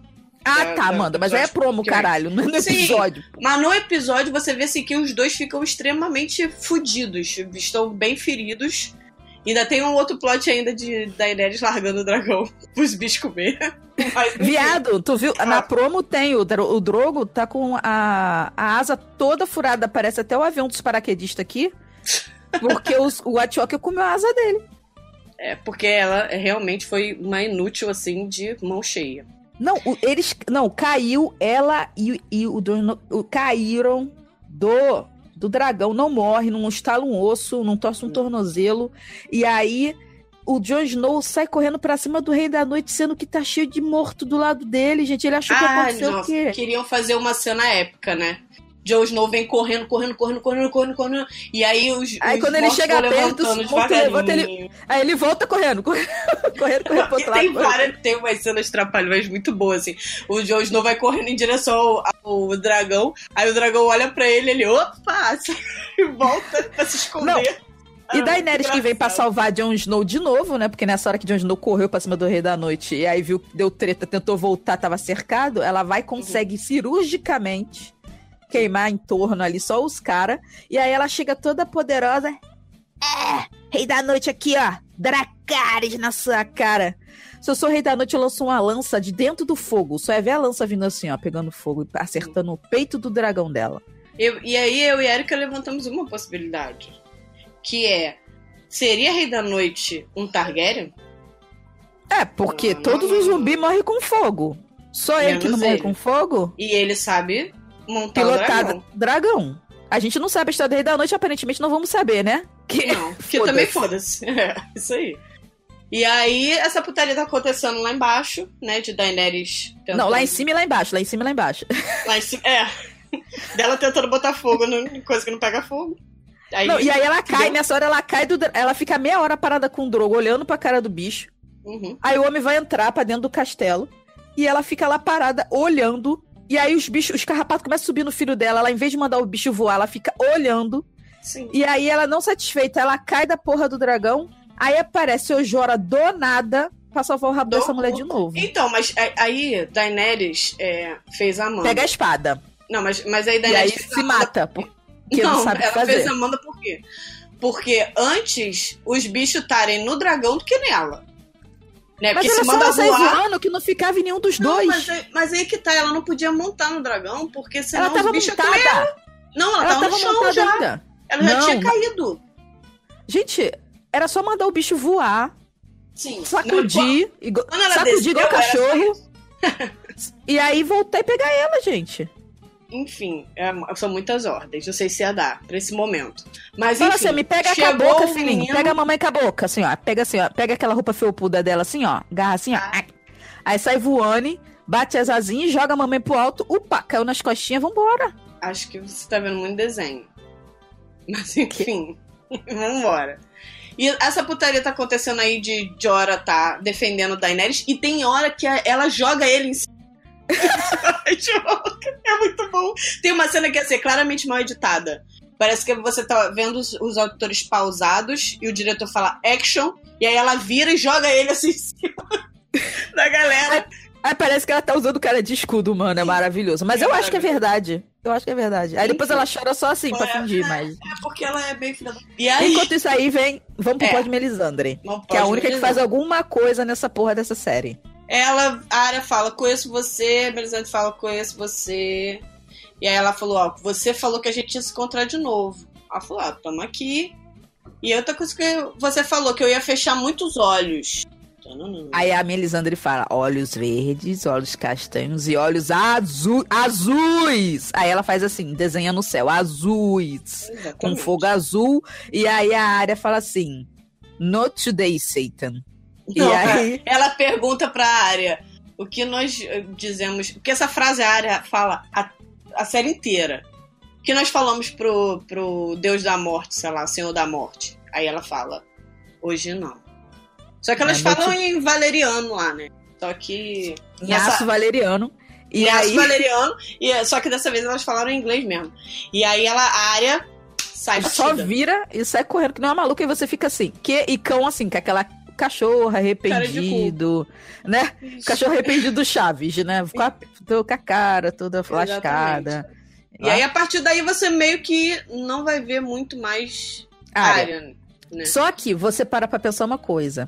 Ah, da, tá, da, Amanda, mas aí é promo, caralho, não é no Sim, episódio. Mas no episódio você vê assim, que os dois ficam extremamente fudidos, estão bem feridos. Ainda tem um outro plot ainda de Daenerys largando o dragão pros bichos comer. Mas, Viado, tu viu? Ah. Na promo tem, o, o Drogo tá com a, a asa toda furada, parece até o avião dos paraquedistas aqui, porque os, o Atioka comeu a asa dele. É, porque ela realmente foi uma inútil, assim, de mão cheia. Não, o, eles. Não, caiu ela e, e o, do, o caíram do, do dragão, não morre, não estala um osso, não torce um tornozelo. E aí o Jon Snow sai correndo pra cima do Rei da Noite, sendo que tá cheio de morto do lado dele, gente. Ele achou que Ah, aconteceu nossa, o quê? queriam fazer uma cena épica, né? Jon Snow vem correndo, correndo, correndo, correndo, correndo, correndo. E aí os, Aí os quando ele chega vão perto, levantando o morto levanta, devagarinho. ele, aí ele volta correndo, correndo, correndo, correndo pro outro lado. Tem várias, tem umas cenas trapalhões muito boas, assim. O Jon Snow vai correndo em direção ao, ao dragão, aí o dragão olha pra ele, ele, opa, e volta pra se esconder. Não. E Ah, Daenerys que vem pra salvar Jon Snow de novo, né? Porque nessa hora que Jon Snow correu pra cima do Rei da Noite e aí viu que deu treta, tentou voltar, tava cercado, ela vai e consegue uhum. cirurgicamente queimar em torno ali só os caras. E aí ela chega toda poderosa. É, Rei da Noite aqui, ó. Dracarys na sua cara. Se eu sou Rei da Noite, eu lanço uma lança de dentro do fogo. Só é ver a lança vindo assim, ó, pegando fogo, acertando o peito do dragão dela. Eu, e aí eu e a Erika levantamos uma possibilidade. Que é, seria Rei da Noite um Targaryen? É, porque não, todos não, os zumbis morrem com fogo. Só ele que não morre com fogo? E ele sabe montar pilotar o dragão. dragão. A gente não sabe a história do Rei da Noite, aparentemente não vamos saber, né? Que, não, que também foda-se. É, isso aí. E aí, essa putaria tá acontecendo lá embaixo, né? De Daenerys tentando... Não, lá em cima e lá embaixo, lá em cima e lá embaixo. Lá em cima, é. Dela tentando botar fogo em coisa que não pega fogo. Aí, não, e aí ela cai, nessa hora ela cai, do, ela fica meia hora parada com o Drogo, olhando pra cara do bicho. Uhum. Aí o homem vai entrar pra dentro do castelo, e ela fica lá parada, olhando, e aí os bichos, os carrapatos começam a subir no filho dela, ela, em vez de mandar o bicho voar, ela fica olhando. Sim. E aí ela, não satisfeita, ela cai da porra do dragão, aí aparece o Jorah do nada pra salvar o rabo do... dessa mulher de novo. Então, mas aí Daenerys é, fez a Amanda. Pega a espada. Não, mas, mas aí Daenerys... E aí se mata, porque não, não sabe ela fazer. fez a Amanda por quê? Porque antes os bichos estarem no dragão do que nela. Né? Mas porque ela se manda só voar... voando que não ficava em nenhum dos não, dois. Mas, aí, mas aí que tá, ela não podia montar no dragão, porque senão ela tava os bichos montada. ela. Não, ela, ela tava no chão já. Ainda. Ela já não, tinha caído. Gente, era só mandar o bicho voar. Sim. Sacudir. Não, igual, sacudir desceu, igual cachorro. E aí voltar e pegar ela, gente. Enfim, é, são muitas ordens. Não sei se ia dar pra esse momento. Mas fala enfim, assim, me pega com a boca, filhinho. Menino... Pega a mamãe com a boca, assim, ó. Pega assim, ó. Pega aquela roupa felpuda dela, assim, ó. Garra assim, ah. ó. Aí sai voando, bate as asinhas, joga a mamãe pro alto. Upa, caiu nas costinhas, vambora. Acho que você tá vendo muito desenho. Mas enfim, vambora. E essa putaria tá acontecendo aí de Jorah tá defendendo Daenerys. E tem hora que ela joga ele em cima. É muito bom. Tem uma cena que ia ser claramente mal editada. Parece que você tá vendo os, os atores pausados e o diretor fala action, e aí ela vira e joga ele assim em cima da galera. Aí, aí parece que ela tá usando cara de escudo, mano. É maravilhoso. Mas é eu acho que é verdade. Eu acho que é verdade. Aí depois ela chora só assim, é, pra fingir, é, mas... É porque ela é bem filha da... E aí... Enquanto isso aí, vem... Vamos pro é. Pod Melisandre. Que é a única que faz alguma coisa nessa porra dessa série. Ela, a Arya fala, conheço você, a Melisandre fala, conheço você. E aí ela falou, ó, você falou que a gente ia se encontrar de novo. Ela falou, ó, tamo aqui. E outra coisa que você falou, que eu ia fechar muitos olhos. Aí a Melisandre fala, olhos verdes, olhos castanhos e olhos azu- azuis. Aí ela faz assim, desenha no céu, azuis. Exatamente. Com fogo azul. E aí a Arya fala assim, not today, Satan. Não, e aí... Ela pergunta pra Arya o que nós dizemos. Porque essa frase a Arya fala a, a série inteira. O que nós falamos pro, pro Deus da Morte, sei lá, Senhor da Morte. Aí ela fala, hoje não. Só que elas é, falam te... em valeriano lá, né? Só que. Em nessa... aço valeriano. E em aí... aço valeriano. E, só que dessa vez elas falaram em inglês mesmo. E aí ela, a Arya sai só vira e sai correndo que não é maluca e você fica assim. Que, e cão assim, com aquela cachorro arrependido, né? Isso. Cachorro arrependido do Chaves, né? Com a, tô com a cara toda lascada. Exatamente. E aí, a partir daí, você meio que não vai ver muito mais Área. área, né? Só que você para pra pensar uma coisa.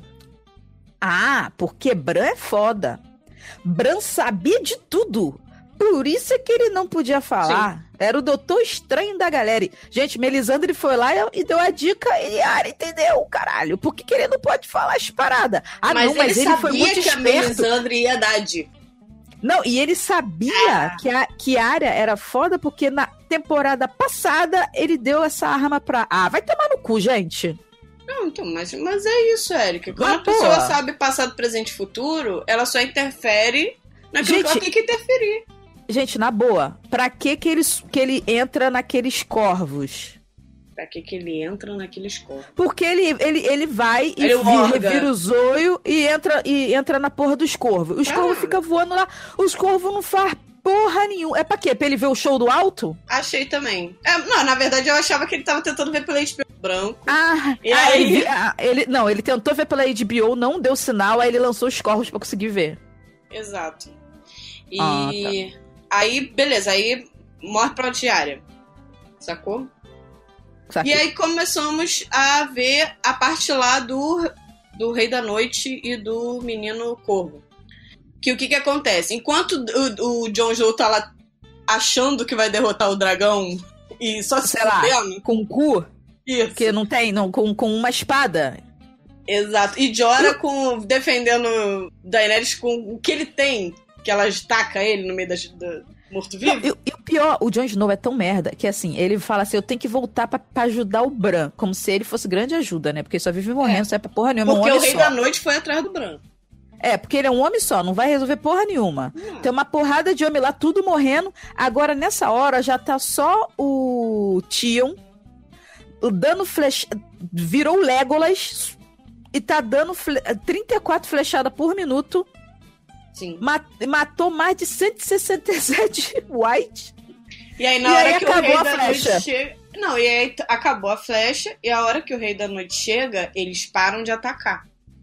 Ah, porque Bran é foda. Bran sabia de tudo. Por isso é que ele não podia falar. Sim. Era o Doutor Estranho da galera. Gente, Melisandre foi lá e deu a dica e Arya entendeu, caralho. Por que, que ele não pode falar as paradas? Ah, mas não, mas ele, ele sabia foi muito que esperto. A Melisandre ia dar a dica. Não, e ele sabia ah. que, a, que a Arya era foda porque na temporada passada ele deu essa arma pra... Ah, vai tomar no cu, gente. Não, então, mas, mas é isso, Érica. Quando mas, a pessoa boa. sabe passado, presente e futuro, ela só interfere naquilo que ela tem que interferir. Gente, na boa, pra que que ele, que ele entra naqueles corvos? Pra que que ele entra naqueles corvos? Porque ele, ele, ele vai e ele vira, vira o zóio e entra, e entra na porra dos corvos. Os ah. corvos ficam voando lá, os corvos não fazem porra nenhuma. É pra quê? Pra ele ver o show do alto? Achei também. É, não, na verdade eu achava que ele tava tentando ver pela H B O branco. Ah, e aí... aí... Ele, ele, não, ele tentou ver pela H B O, não deu sinal, aí ele lançou os corvos pra conseguir ver. Exato. E... Ah, tá. Aí, beleza, aí morre pra diária. Sacou? Saquei. E aí começamos a ver a parte lá do, do Rei da Noite e do Menino Corvo. Que o que que acontece? Enquanto o, o Jon Snow tá lá achando que vai derrotar o dragão e só se Sei lá, com o cu? Isso. Porque não tem, não, com, com uma espada. Exato. E Jorah com, defendendo Daenerys com o que ele tem. Que ela estaca ele no meio da, da morto-vivo. E, e o pior, o Jon Snow é tão merda que assim, ele fala assim, eu tenho que voltar pra, pra ajudar o Bran. Como se ele fosse grande ajuda, né? Porque ele só vive morrendo, é. Sai pra porra nenhuma. Porque um o Rei só. da Noite foi atrás do Bran. É, porque ele é um homem só, não vai resolver porra nenhuma. Não. Tem uma porrada de homem lá, tudo morrendo. Agora, nessa hora, já tá só o Tion dando flecha... Virou o Legolas e tá dando fle... trinta e quatro flechadas por minuto. Sim. Matou mais de cento e sessenta e sete White. E aí, na e hora aí que acabou o Rei a da flecha. Noite chega... Não, e aí acabou a flecha, e a hora que o Rei da Noite chega, eles param de atacar.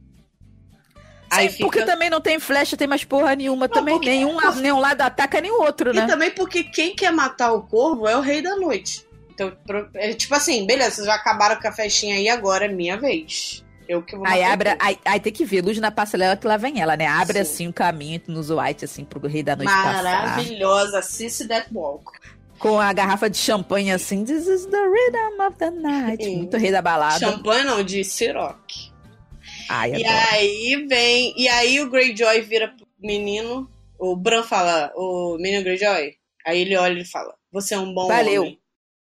Sim, aí fica... porque também não tem flecha, tem mais porra nenhuma. Não, também porque... nenhum, Por... nenhum lado ataca, nem o outro, né? E também porque quem quer matar o corvo é o Rei da Noite. Então, é tipo assim, beleza, vocês já acabaram com a festinha aí, agora é minha vez. Eu que vou aí abre, aí, aí tem que ver, luz na passarela que lá vem ela, né? Abre Sim. assim o caminho nos White, assim, pro Rei da Noite passar. Maravilhosa, Sissy That Walk. Com a garrafa de champanhe assim, this is the rhythm of the night. Sim. Muito rei da balada. Champanhe não, de Ciroc. Ai, e adoro. aí vem, e aí o Greyjoy vira pro menino, o Bran fala, o menino Greyjoy, aí ele olha e fala, você é um bom Valeu. homem.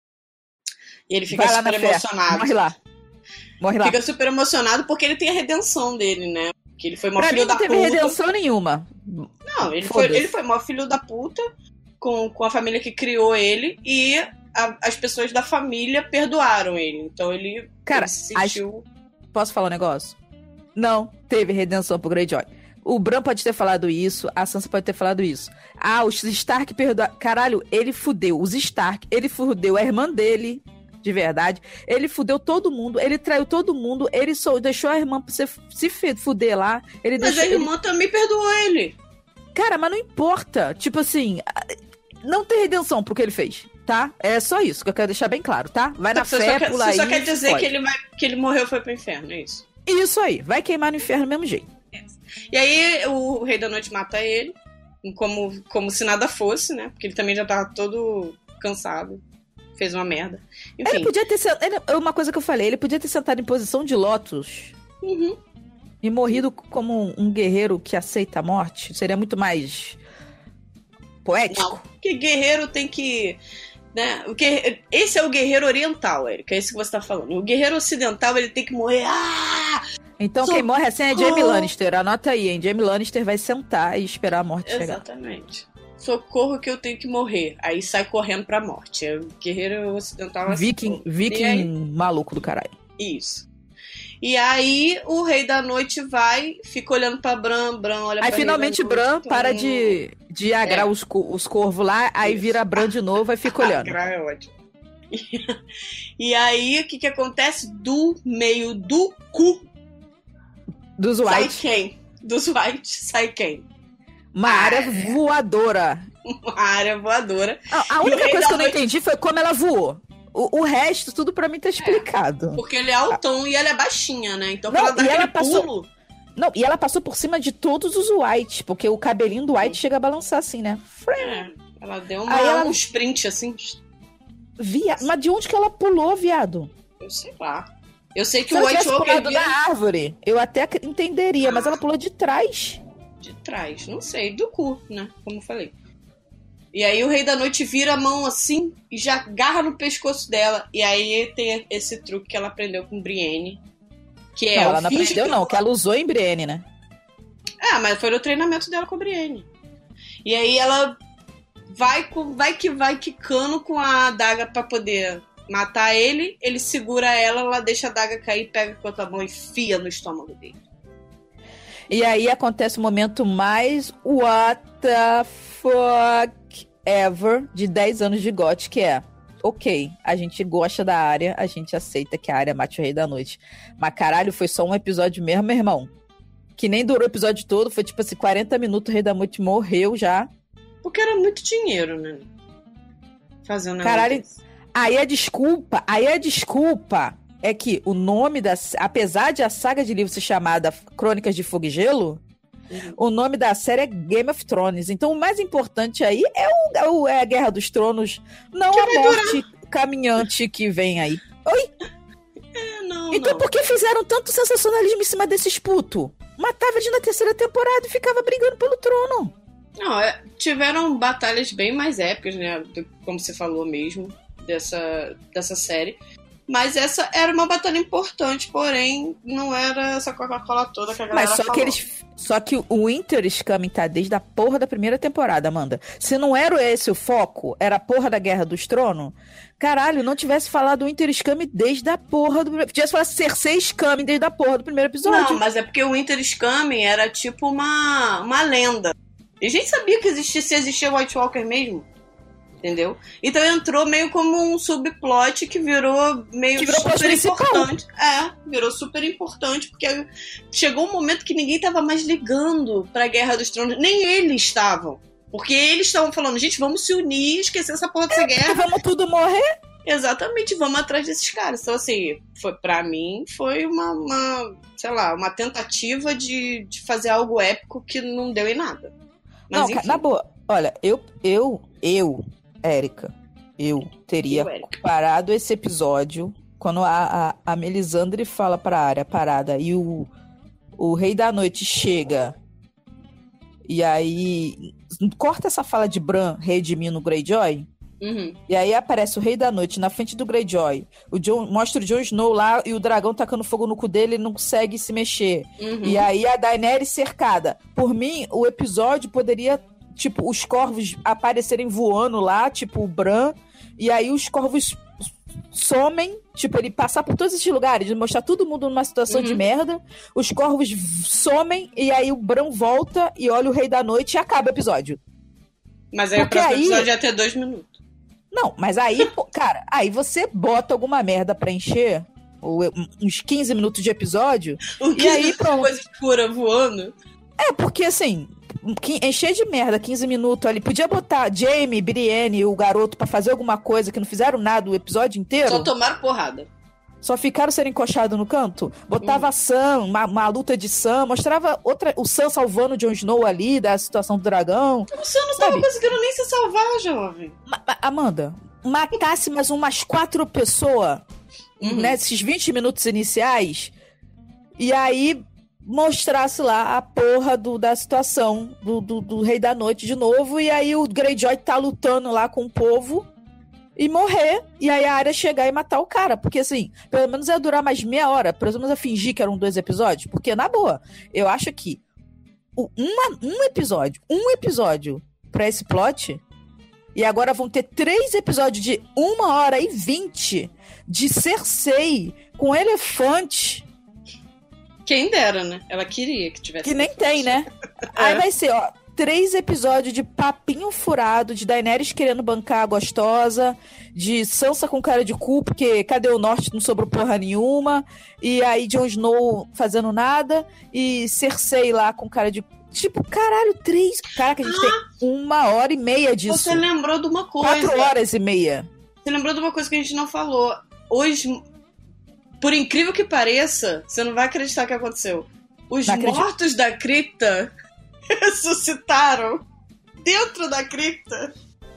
E ele fica super emocionado. Morre lá. Morre lá. Fica super emocionado porque ele tem a redenção dele, né? Que ele foi mó pra filho mim da não teve puta. redenção nenhuma. Não, ele foi, ele foi mó filho da puta com, com a família que criou ele e a, as pessoas da família perdoaram ele. Então ele, Cara, ele se sentiu... Acho... Posso falar um negócio? Não teve redenção pro Greyjoy. O Bran pode ter falado isso, a Sansa pode ter falado isso. Ah, os Stark perdoaram. Caralho, ele fudeu os Stark, ele fudeu a irmã dele... De verdade. Ele fudeu todo mundo. Ele traiu todo mundo. Ele só deixou a irmã se, se fuder lá. Ele mas deixou, a irmã ele... também perdoou ele. Cara, mas não importa. Tipo assim, não tem redenção pro que ele fez, tá? É só isso que eu quero deixar bem claro, tá? Vai na você fé, só pula quer, aí. Você só quer dizer que ele, vai, que ele morreu e foi pro inferno, é isso? Isso aí. Vai queimar no inferno do mesmo jeito. E aí o Rei da Noite mata ele. Como, como se nada fosse, né? Porque ele também já tava todo cansado. Fez uma merda. Enfim. Ele podia ter sentado. Uma coisa que eu falei, ele podia ter sentado em posição de lótus uhum. e morrido como um guerreiro que aceita a morte. Seria muito mais poético. Não, porque guerreiro tem que. Né, o guerreiro, esse é o guerreiro oriental, Erika. É isso que você tá falando. O guerreiro ocidental ele tem que morrer. Ah! Então Socorro! Quem morre assim é Jaime Lannister. Anota aí, hein? Jaime Lannister vai sentar e esperar a morte Exatamente. chegar. Exatamente. Socorro que eu tenho que morrer. Aí sai correndo pra morte. É o guerreiro ocidental assim. Viking, viking aí... maluco do caralho. Isso. E aí o Rei da Noite vai, fica olhando pra Bran, Bran olha aí pra finalmente Bran então... para de, de agrar é. os, os corvos lá, aí Isso. vira Bran de novo e fica olhando. Agrar é ótimo. E aí o que que acontece? Do meio do cu Dos White. Sai quem? Dos White, sai quem? Uma Ah, área é. voadora. Uma área voadora. A, a única coisa que eu não entendi foi como ela voou. O, o resto, tudo pra mim tá explicado. Porque ele é altão e ela é baixinha, né? Então, Não, pra ela dar e ela aquele passou- pulo... Não, e ela passou por cima de todos os White, porque o cabelinho do White chega a balançar assim, né? É, ela deu uma, Aí ela- um sprint, assim. Via... Mas de onde que ela pulou, viado? Eu sei lá. Eu sei que Se o ela White tivesse Walker pulado vira da árvore, eu até ac- entenderia, mas ela pulou de trás. de trás. Não sei, do cu, né? Como eu falei. E aí o Rei da Noite vira a mão assim e já agarra no pescoço dela. E aí tem esse truque que ela aprendeu com Brienne. Que é não, o ela não finge aprendeu, que- não, que ela usou em Brienne, né? Ah, mas foi no treinamento dela com a Brienne. E aí ela vai, com, vai que vai quicando com a adaga pra poder matar ele. Ele segura ela, ela deixa a adaga cair, pega com a outra mão e enfia no estômago dele. E aí acontece o momento mais what the fuck ever de dez anos de G O T, que é: ok, a gente gosta da Arya, a gente aceita que a Arya mate o Rei da Noite. Mas caralho, foi só um episódio mesmo, meu irmão. Que nem durou o episódio todo, foi tipo assim, quarenta minutos, o Rei da Noite morreu já. Porque era muito dinheiro, né? Fazendo um Caralho, negócio desse. aí a desculpa, aí a desculpa é que o nome da... Apesar de a saga de livros ser chamada Crônicas de Fogo e Gelo, Uhum. o nome da série é Game of Thrones. Então o mais importante aí é, o, é, o- é a Guerra dos Tronos, não a morte caminhante que vem aí. É, não, Então não. por que fizeram tanto sensacionalismo em cima desses putos? Matava de na terceira temporada e ficava brigando pelo trono. Não, é, tiveram batalhas bem mais épicas, né? do- como você falou mesmo, dessa, dessa série. Mas essa era uma batalha importante, porém, não era essa Coca-Cola toda que a galera Mas só falou. que eles. Só que o Winter is Coming tá desde a porra da primeira temporada, Amanda. Se não era esse o foco, era a porra da Guerra dos Tronos, caralho, não tivesse falado Winter is Coming desde a porra do. Tivesse falado Cersei is Coming desde a porra do primeiro episódio. Não, mas é porque o Winter is Coming era tipo uma, uma lenda. E a gente sabia que existia, se existia White Walker mesmo. Entendeu? Então entrou meio como um subplot que virou meio Que virou plot super principal. importante. É, virou super importante, porque chegou um momento que ninguém tava mais ligando pra Guerra dos Tronos. Nem eles estavam. Porque eles estavam falando, gente, vamos se unir e esquecer essa porra dessa guerra. Vamos tudo morrer? Exatamente, vamos atrás desses caras. Então, assim, foi, pra mim, foi uma, uma sei lá, uma tentativa de, de fazer algo épico que não deu em nada. Mas, não, enfim, na boa. Olha, eu, eu, eu, Érica, eu teria Eu, Érica. parado esse episódio quando a, a, a Melisandre fala pra área parada e o, o Rei da Noite chega e aí corta essa fala de Bran redimindo o Greyjoy. Uhum. E aí aparece o Rei da Noite na frente do Greyjoy. O Jon, mostra o Jon Snow lá e o dragão tacando fogo no cu dele, ele não consegue se mexer. Uhum. E aí a Daenerys cercada. Por mim, o episódio poderia, tipo, os corvos aparecerem voando lá, tipo o Bran, e aí os corvos somem, tipo, ele passar por todos esses lugares, mostrar todo mundo numa situação Uhum. de merda, os corvos somem, e aí o Bran volta e olha o Rei da Noite e acaba o episódio. Mas aí Porque o próximo aí- episódio ia ter dois minutos. Não, mas aí, pô, cara, aí você bota alguma merda pra encher, ou uns quinze minutos de episódio, O E aí, que pronto. coisa escura voando. é, porque assim, que- encher de merda quinze minutos ali, podia botar Jaime, Brienne e o garoto pra fazer alguma coisa que não fizeram nada o episódio inteiro, Só só, tomaram porrada. ficaram sendo encoxados no canto, botava Hum. Sam, uma, uma luta de Sam, mostrava outra, o Sam salvando o Jon Snow ali, da situação do dragão. Você não Sabe? tava conseguindo nem se salvar, jovem. Ma- ma- Amanda, matasse mais umas quatro pessoas Uhum. nesses vinte minutos iniciais, e aí mostrasse lá a porra do, da situação do, do, do Rei da Noite de novo, e aí o Greyjoy tá lutando lá com o povo e morrer, e aí a Arya chegar e matar o cara, porque assim, pelo menos ia durar mais meia hora, pelo menos ia fingir que eram dois episódios, porque na boa, eu acho que o- uma, um episódio, um episódio pra esse plot, e agora vão ter três episódios de uma hora e vinte de Cersei com elefante, Quem dera, né? Ela queria que tivesse. que nem tem, né? Aí vai ser, ó, três episódios de papinho furado, de Daenerys querendo bancar a gostosa, de Sansa com cara de cu, porque cadê o norte? Não sobrou porra nenhuma. E aí Jon Snow fazendo nada. E Cersei lá com cara de... Tipo, caralho, três... Caraca, a gente ah, tem uma hora e meia disso. Você lembrou de uma coisa. Quatro horas e meia. Você lembrou de uma coisa que a gente não falou. Hoje, por incrível que pareça, você não vai acreditar que aconteceu. Os mortos da cripta ressuscitaram dentro da cripta.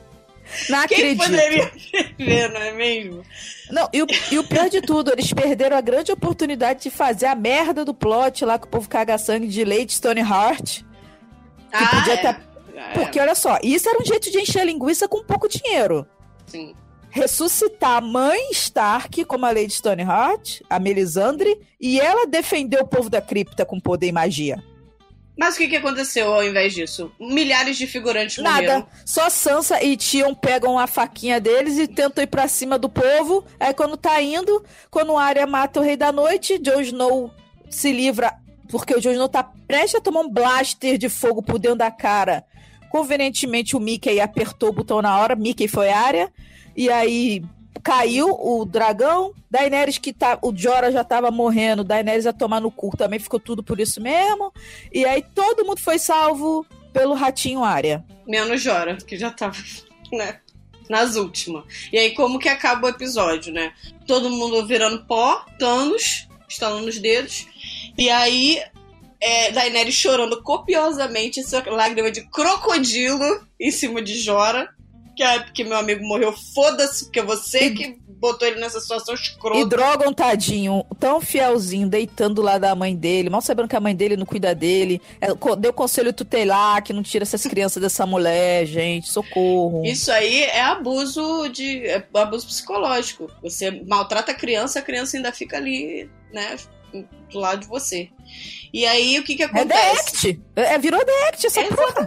Não Quem acredito. poderia ver, não é mesmo? Não, e o, e o pior de tudo, eles perderam a grande oportunidade de fazer a merda do plot lá que o povo caga sangue de Lady Stoneheart. Que ah, podia é. ter... Porque, olha só, isso era um jeito de encher linguiça com pouco dinheiro. Sim. Ressuscitar a mãe Stark, como a Lady Stoneheart, a Melisandre, e ela defender o povo da cripta com poder e magia. Mas o que, que aconteceu ao invés disso? Milhares de figurantes Nada. morreram. Só Sansa e Tion pegam a faquinha deles e tentam ir pra cima do povo. Aí quando tá indo, quando a Arya mata o Rei da Noite, Jon Snow se livra, porque o Jon Snow tá prestes a tomar um blaster de fogo por dentro da cara. Convenientemente o Mickey apertou o botão na hora, Mickey foi a Arya, e aí caiu o dragão. Daenerys, que tá, o Jorah já tava morrendo, Daenerys ia tomar no cu, também ficou tudo por isso mesmo. E aí todo mundo foi salvo pelo ratinho Arya. Menos Jorah, que já tava, né, nas últimas. E aí como que acaba o episódio, né? Todo mundo virando pó, Thanos, estalando os dedos. E aí é, Daenerys chorando copiosamente, essa lágrima de crocodilo em cima de Jorah. Que é porque meu amigo morreu, foda-se, porque você e, que botou ele nessa situação escrota. E Drogon, tadinho, tão fielzinho, deitando lá da mãe dele, mal sabendo que a mãe dele não cuida dele, é, deu conselho tutelar, que não tira essas crianças dessa mulher, gente, socorro. Isso aí é abuso de é abuso psicológico. Você maltrata a criança, a criança ainda fica ali, né, do lado de você. E aí, o que que acontece? É The Act, é, virou The Act essa porra.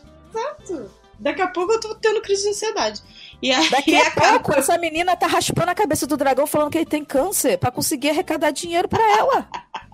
Exato. Daqui a pouco eu tô tendo crise de ansiedade. E aí, Daqui a acaba... pouco essa menina tá raspando a cabeça do dragão falando que ele tem câncer pra conseguir arrecadar dinheiro pra ela.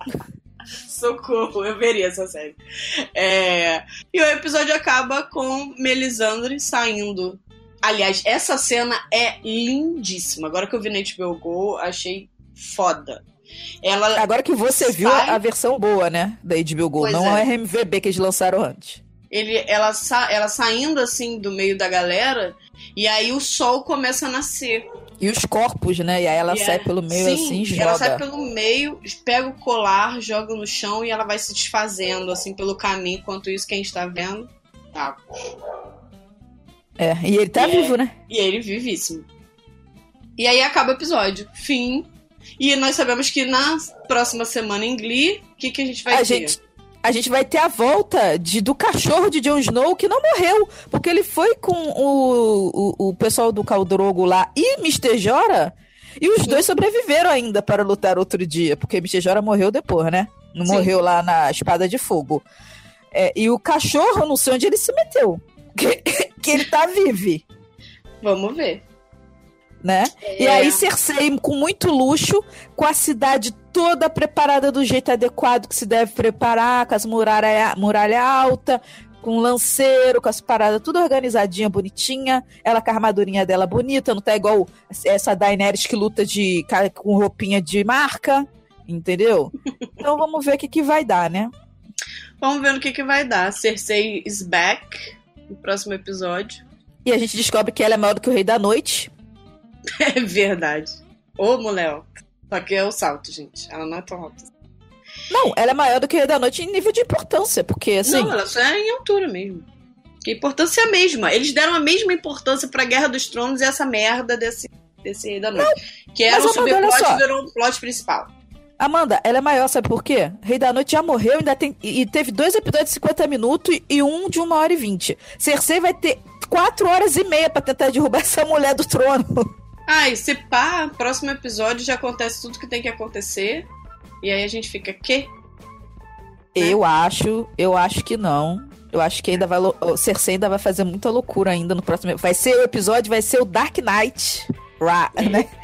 Socorro, eu veria essa série. É... E o episódio acaba com Melisandre saindo. Aliás, essa cena é lindíssima. Agora que eu vi na H B O Go, achei foda. Ela Agora que você sai... viu a versão boa, né, da H B O Go, pois não é. A R M V B que eles lançaram antes. Ele, ela, sa, ela saindo assim do meio da galera, e aí o sol começa a nascer. E os corpos, né? E aí ela e sai é, pelo meio sim, assim, joga. Ela sai pelo meio, pega o colar, joga no chão e ela vai se desfazendo assim pelo caminho. Enquanto isso, quem está vendo, tá. É, e ele tá e vivo, é, né? E ele vivíssimo. E aí acaba o episódio. Fim. E nós sabemos que na próxima semana em Glee, o que, que a gente vai a ter? Gente... A gente vai ter a volta de, do cachorro de Jon Snow, que não morreu, porque ele foi com o, o, o pessoal do Khal Drogo lá e mister Jorah, e os Sim. dois sobreviveram ainda para lutar outro dia, porque mister Jorah morreu depois, né? Não Sim. morreu lá na Espada de Fogo. É, e o cachorro, não sei onde ele se meteu, que, que ele tá vivo. Vamos ver. Né? É. E aí Cersei com muito luxo, com a cidade toda preparada do jeito adequado que se deve preparar, com as muralha, muralha alta, com lanceiro, com as paradas tudo organizadinha, bonitinha, ela com a armadurinha dela bonita, não tá igual essa Daenerys que luta de, com roupinha de marca, entendeu? Então vamos ver o que, que vai dar, né? Vamos ver o que, que vai dar. Cersei is back no próximo episódio. E a gente descobre que ela é maior do que o Rei da Noite. É verdade. Ô, mulher. Só que é o salto, gente. Ela não é tão alta. Não, ela é maior do que o Rei da Noite em nível de importância, porque assim... Não, ela só é em altura mesmo. Que a importância é a mesma. Eles deram a mesma importância pra Guerra dos Tronos e essa merda desse, desse Rei da Noite. Não, que era um subplot e virou um plot principal. Amanda, ela é maior, sabe por quê? Rei da Noite já morreu ainda tem, e teve dois episódios de cinquenta minutos e um de uma hora e vinte. Cersei vai ter quatro horas e meia pra tentar derrubar essa mulher do trono. Ah, e se pá, próximo episódio já acontece tudo que tem que acontecer. E aí a gente fica, quê? Eu é. acho, eu acho que não. Eu acho que ainda vai... O Cersei ainda vai fazer muita loucura ainda no próximo... Vai ser o episódio, vai ser o Dark Knight. Ra, né?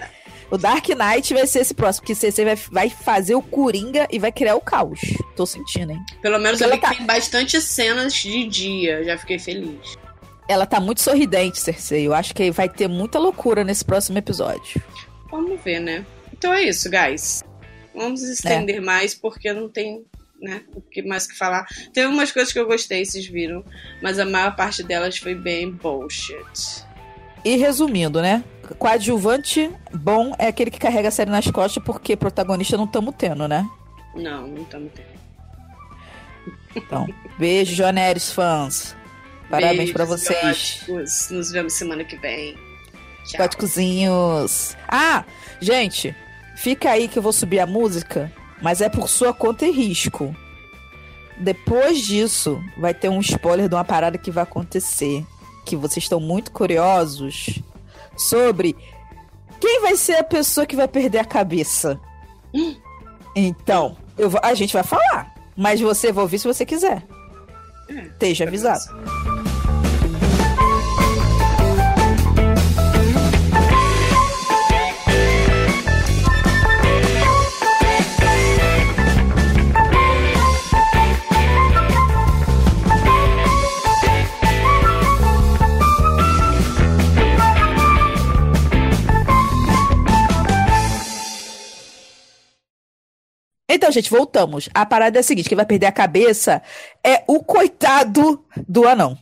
O Dark Knight vai ser esse próximo, porque C C vai, vai fazer o Coringa e vai criar o caos. Tô sentindo, hein? Pelo menos Porque eu vi ela que tá- tem bastante cenas de dia. Já fiquei feliz. Ela tá muito sorridente, Cersei. Eu acho que vai ter muita loucura nesse próximo episódio. Vamos ver, né? Então é isso, guys. Vamos estender mais, porque não tem, né, o que mais que falar. Teve umas coisas que eu gostei, vocês viram. Mas a maior parte delas foi bem bullshit. E resumindo, né? Coadjuvante bom é aquele que carrega a série nas costas, porque protagonista não tamo tendo, né? Não, não estamos tendo. Então, beijo, Joneres fãs. Parabéns Beijos, pra vocês. góticos. Nos vemos semana que vem. Tchau. Góticozinhos. Ah, gente, fica aí que eu vou subir a música, mas é por sua conta e risco. Depois disso, vai ter um spoiler de uma parada que vai acontecer, que vocês estão muito curiosos sobre quem vai ser a pessoa que vai perder a cabeça. Hum. Então, eu vou- a gente vai falar, mas você vai ouvir se você quiser. É, Esteja avisado. Então, gente, voltamos. A parada é a seguinte: quem vai perder a cabeça é o coitado do anão.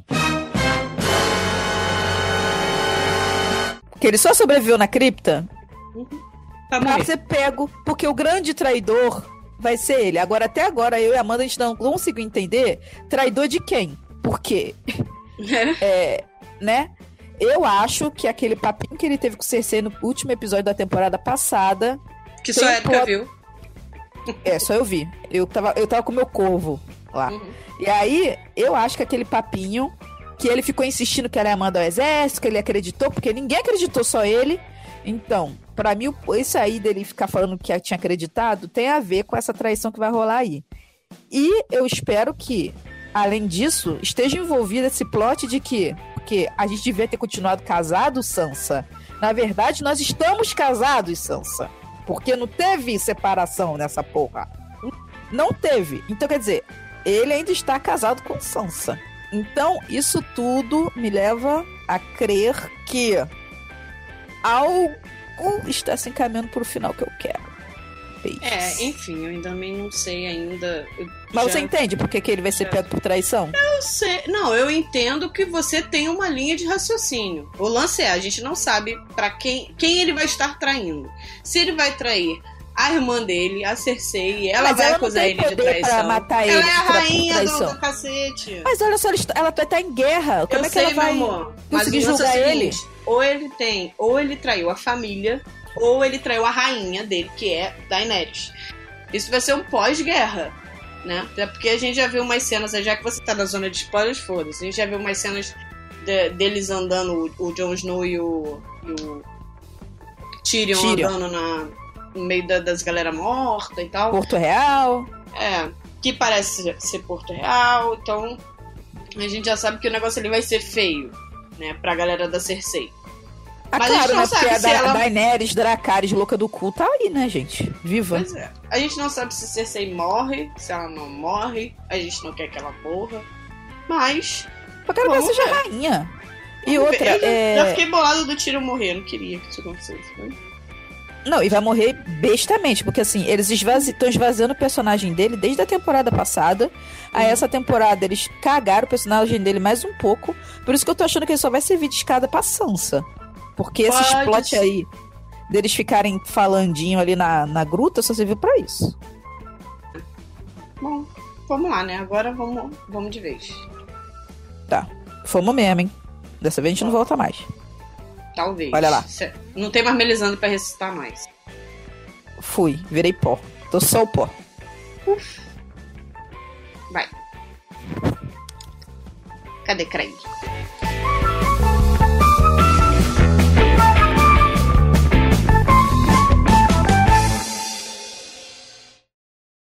Que ele só sobreviveu na cripta Tá pra bom. ser pego, porque o grande traidor vai ser ele. Agora, até agora, eu e a Amanda, a gente não conseguiu entender traidor de quem. Por quê? É, né? Eu acho que aquele papinho que ele teve com o Cersei no último episódio da temporada passada... Que só Tem a Erika plot- viu. É, só eu vi. Eu tava, eu tava com o meu corvo lá. Uhum. E aí, eu acho que aquele papinho que ele ficou insistindo que ela ia mandar ao exército, que ele acreditou, porque ninguém acreditou, só ele. Então, pra mim, o- isso aí dele ficar falando que tinha acreditado tem a ver com essa traição que vai rolar aí. E eu espero que, além disso, esteja envolvido esse plot de que, porque a gente devia ter continuado casado, Sansa. Na verdade, nós estamos casados, Sansa. Porque não teve separação nessa porra. Não teve. Então, quer dizer, ele ainda está casado com Sansa. Então, isso tudo me leva a crer que algo está se encaminhando para o final que eu quero. Beijos. É, enfim, eu também não sei ainda. Eu Mas já- você entende por que, que ele vai ser Já. pego por traição? Eu sei. Não, eu entendo que você tem uma linha de raciocínio. O lance é, a gente não sabe pra quem, quem ele vai estar traindo. Se ele vai trair a irmã dele, a Cersei, ela Mas vai ela não acusar tem ele de poder traição. pra matar ela ele é a por rainha do, traição. do cacete. Mas olha só, ela está- ela tá em guerra. Como eu é que sei, ela vai meu amor. Mas o conseguir lance é o julgar ele? seguinte, ou ele tem, ou ele traiu a família, ou ele traiu a rainha dele, que é Daenerys. Isso vai ser um pós-guerra, né? Até porque a gente já viu umas cenas, já que você tá na zona de spoilers, foda-se. A gente já viu umas cenas de- deles andando, o, o Jon Snow e o, e o Tyrion, Tyrion. andando na, no meio da- das galera morta e tal. Porto Real. É, que parece ser- ser Porto Real, então a gente já sabe que o negócio ali vai ser feio, né? Pra galera da Cersei. Ah, Mas a gente claro, não né? Porque sabe a se da ela- Daenerys, Dracarys, louca do cu, tá aí, né, gente? Viva. Pois é. A gente não sabe se Cersei morre, se ela não morre. A gente não quer que ela morra. Mas. Eu quero que ela Vamos seja ver. rainha. E vamos outra, ver. Eu já, é... já fiquei bolado do Tyrion morrer. Eu não queria que isso acontecesse. Né? Não, e vai morrer bestamente, porque assim, eles esvazi... estão esvaziando o personagem dele desde a temporada passada. Aí essa temporada eles cagaram o personagem dele mais um pouco. Por isso que eu tô achando que ele só vai servir de escada pra Sansa. Porque esses Pode plot ser. aí, deles ficarem falandinho ali na, na gruta, só serviu pra isso. Bom, vamos lá, né? Agora vamos, vamos de vez. Tá, fomos mesmo, hein? Dessa vez a gente não volta mais. Talvez. Olha lá. Cê- Não tem mais Melisandre pra ressuscitar mais. Fui, virei pó. Tô só o pó. Vai. Cadê Craig?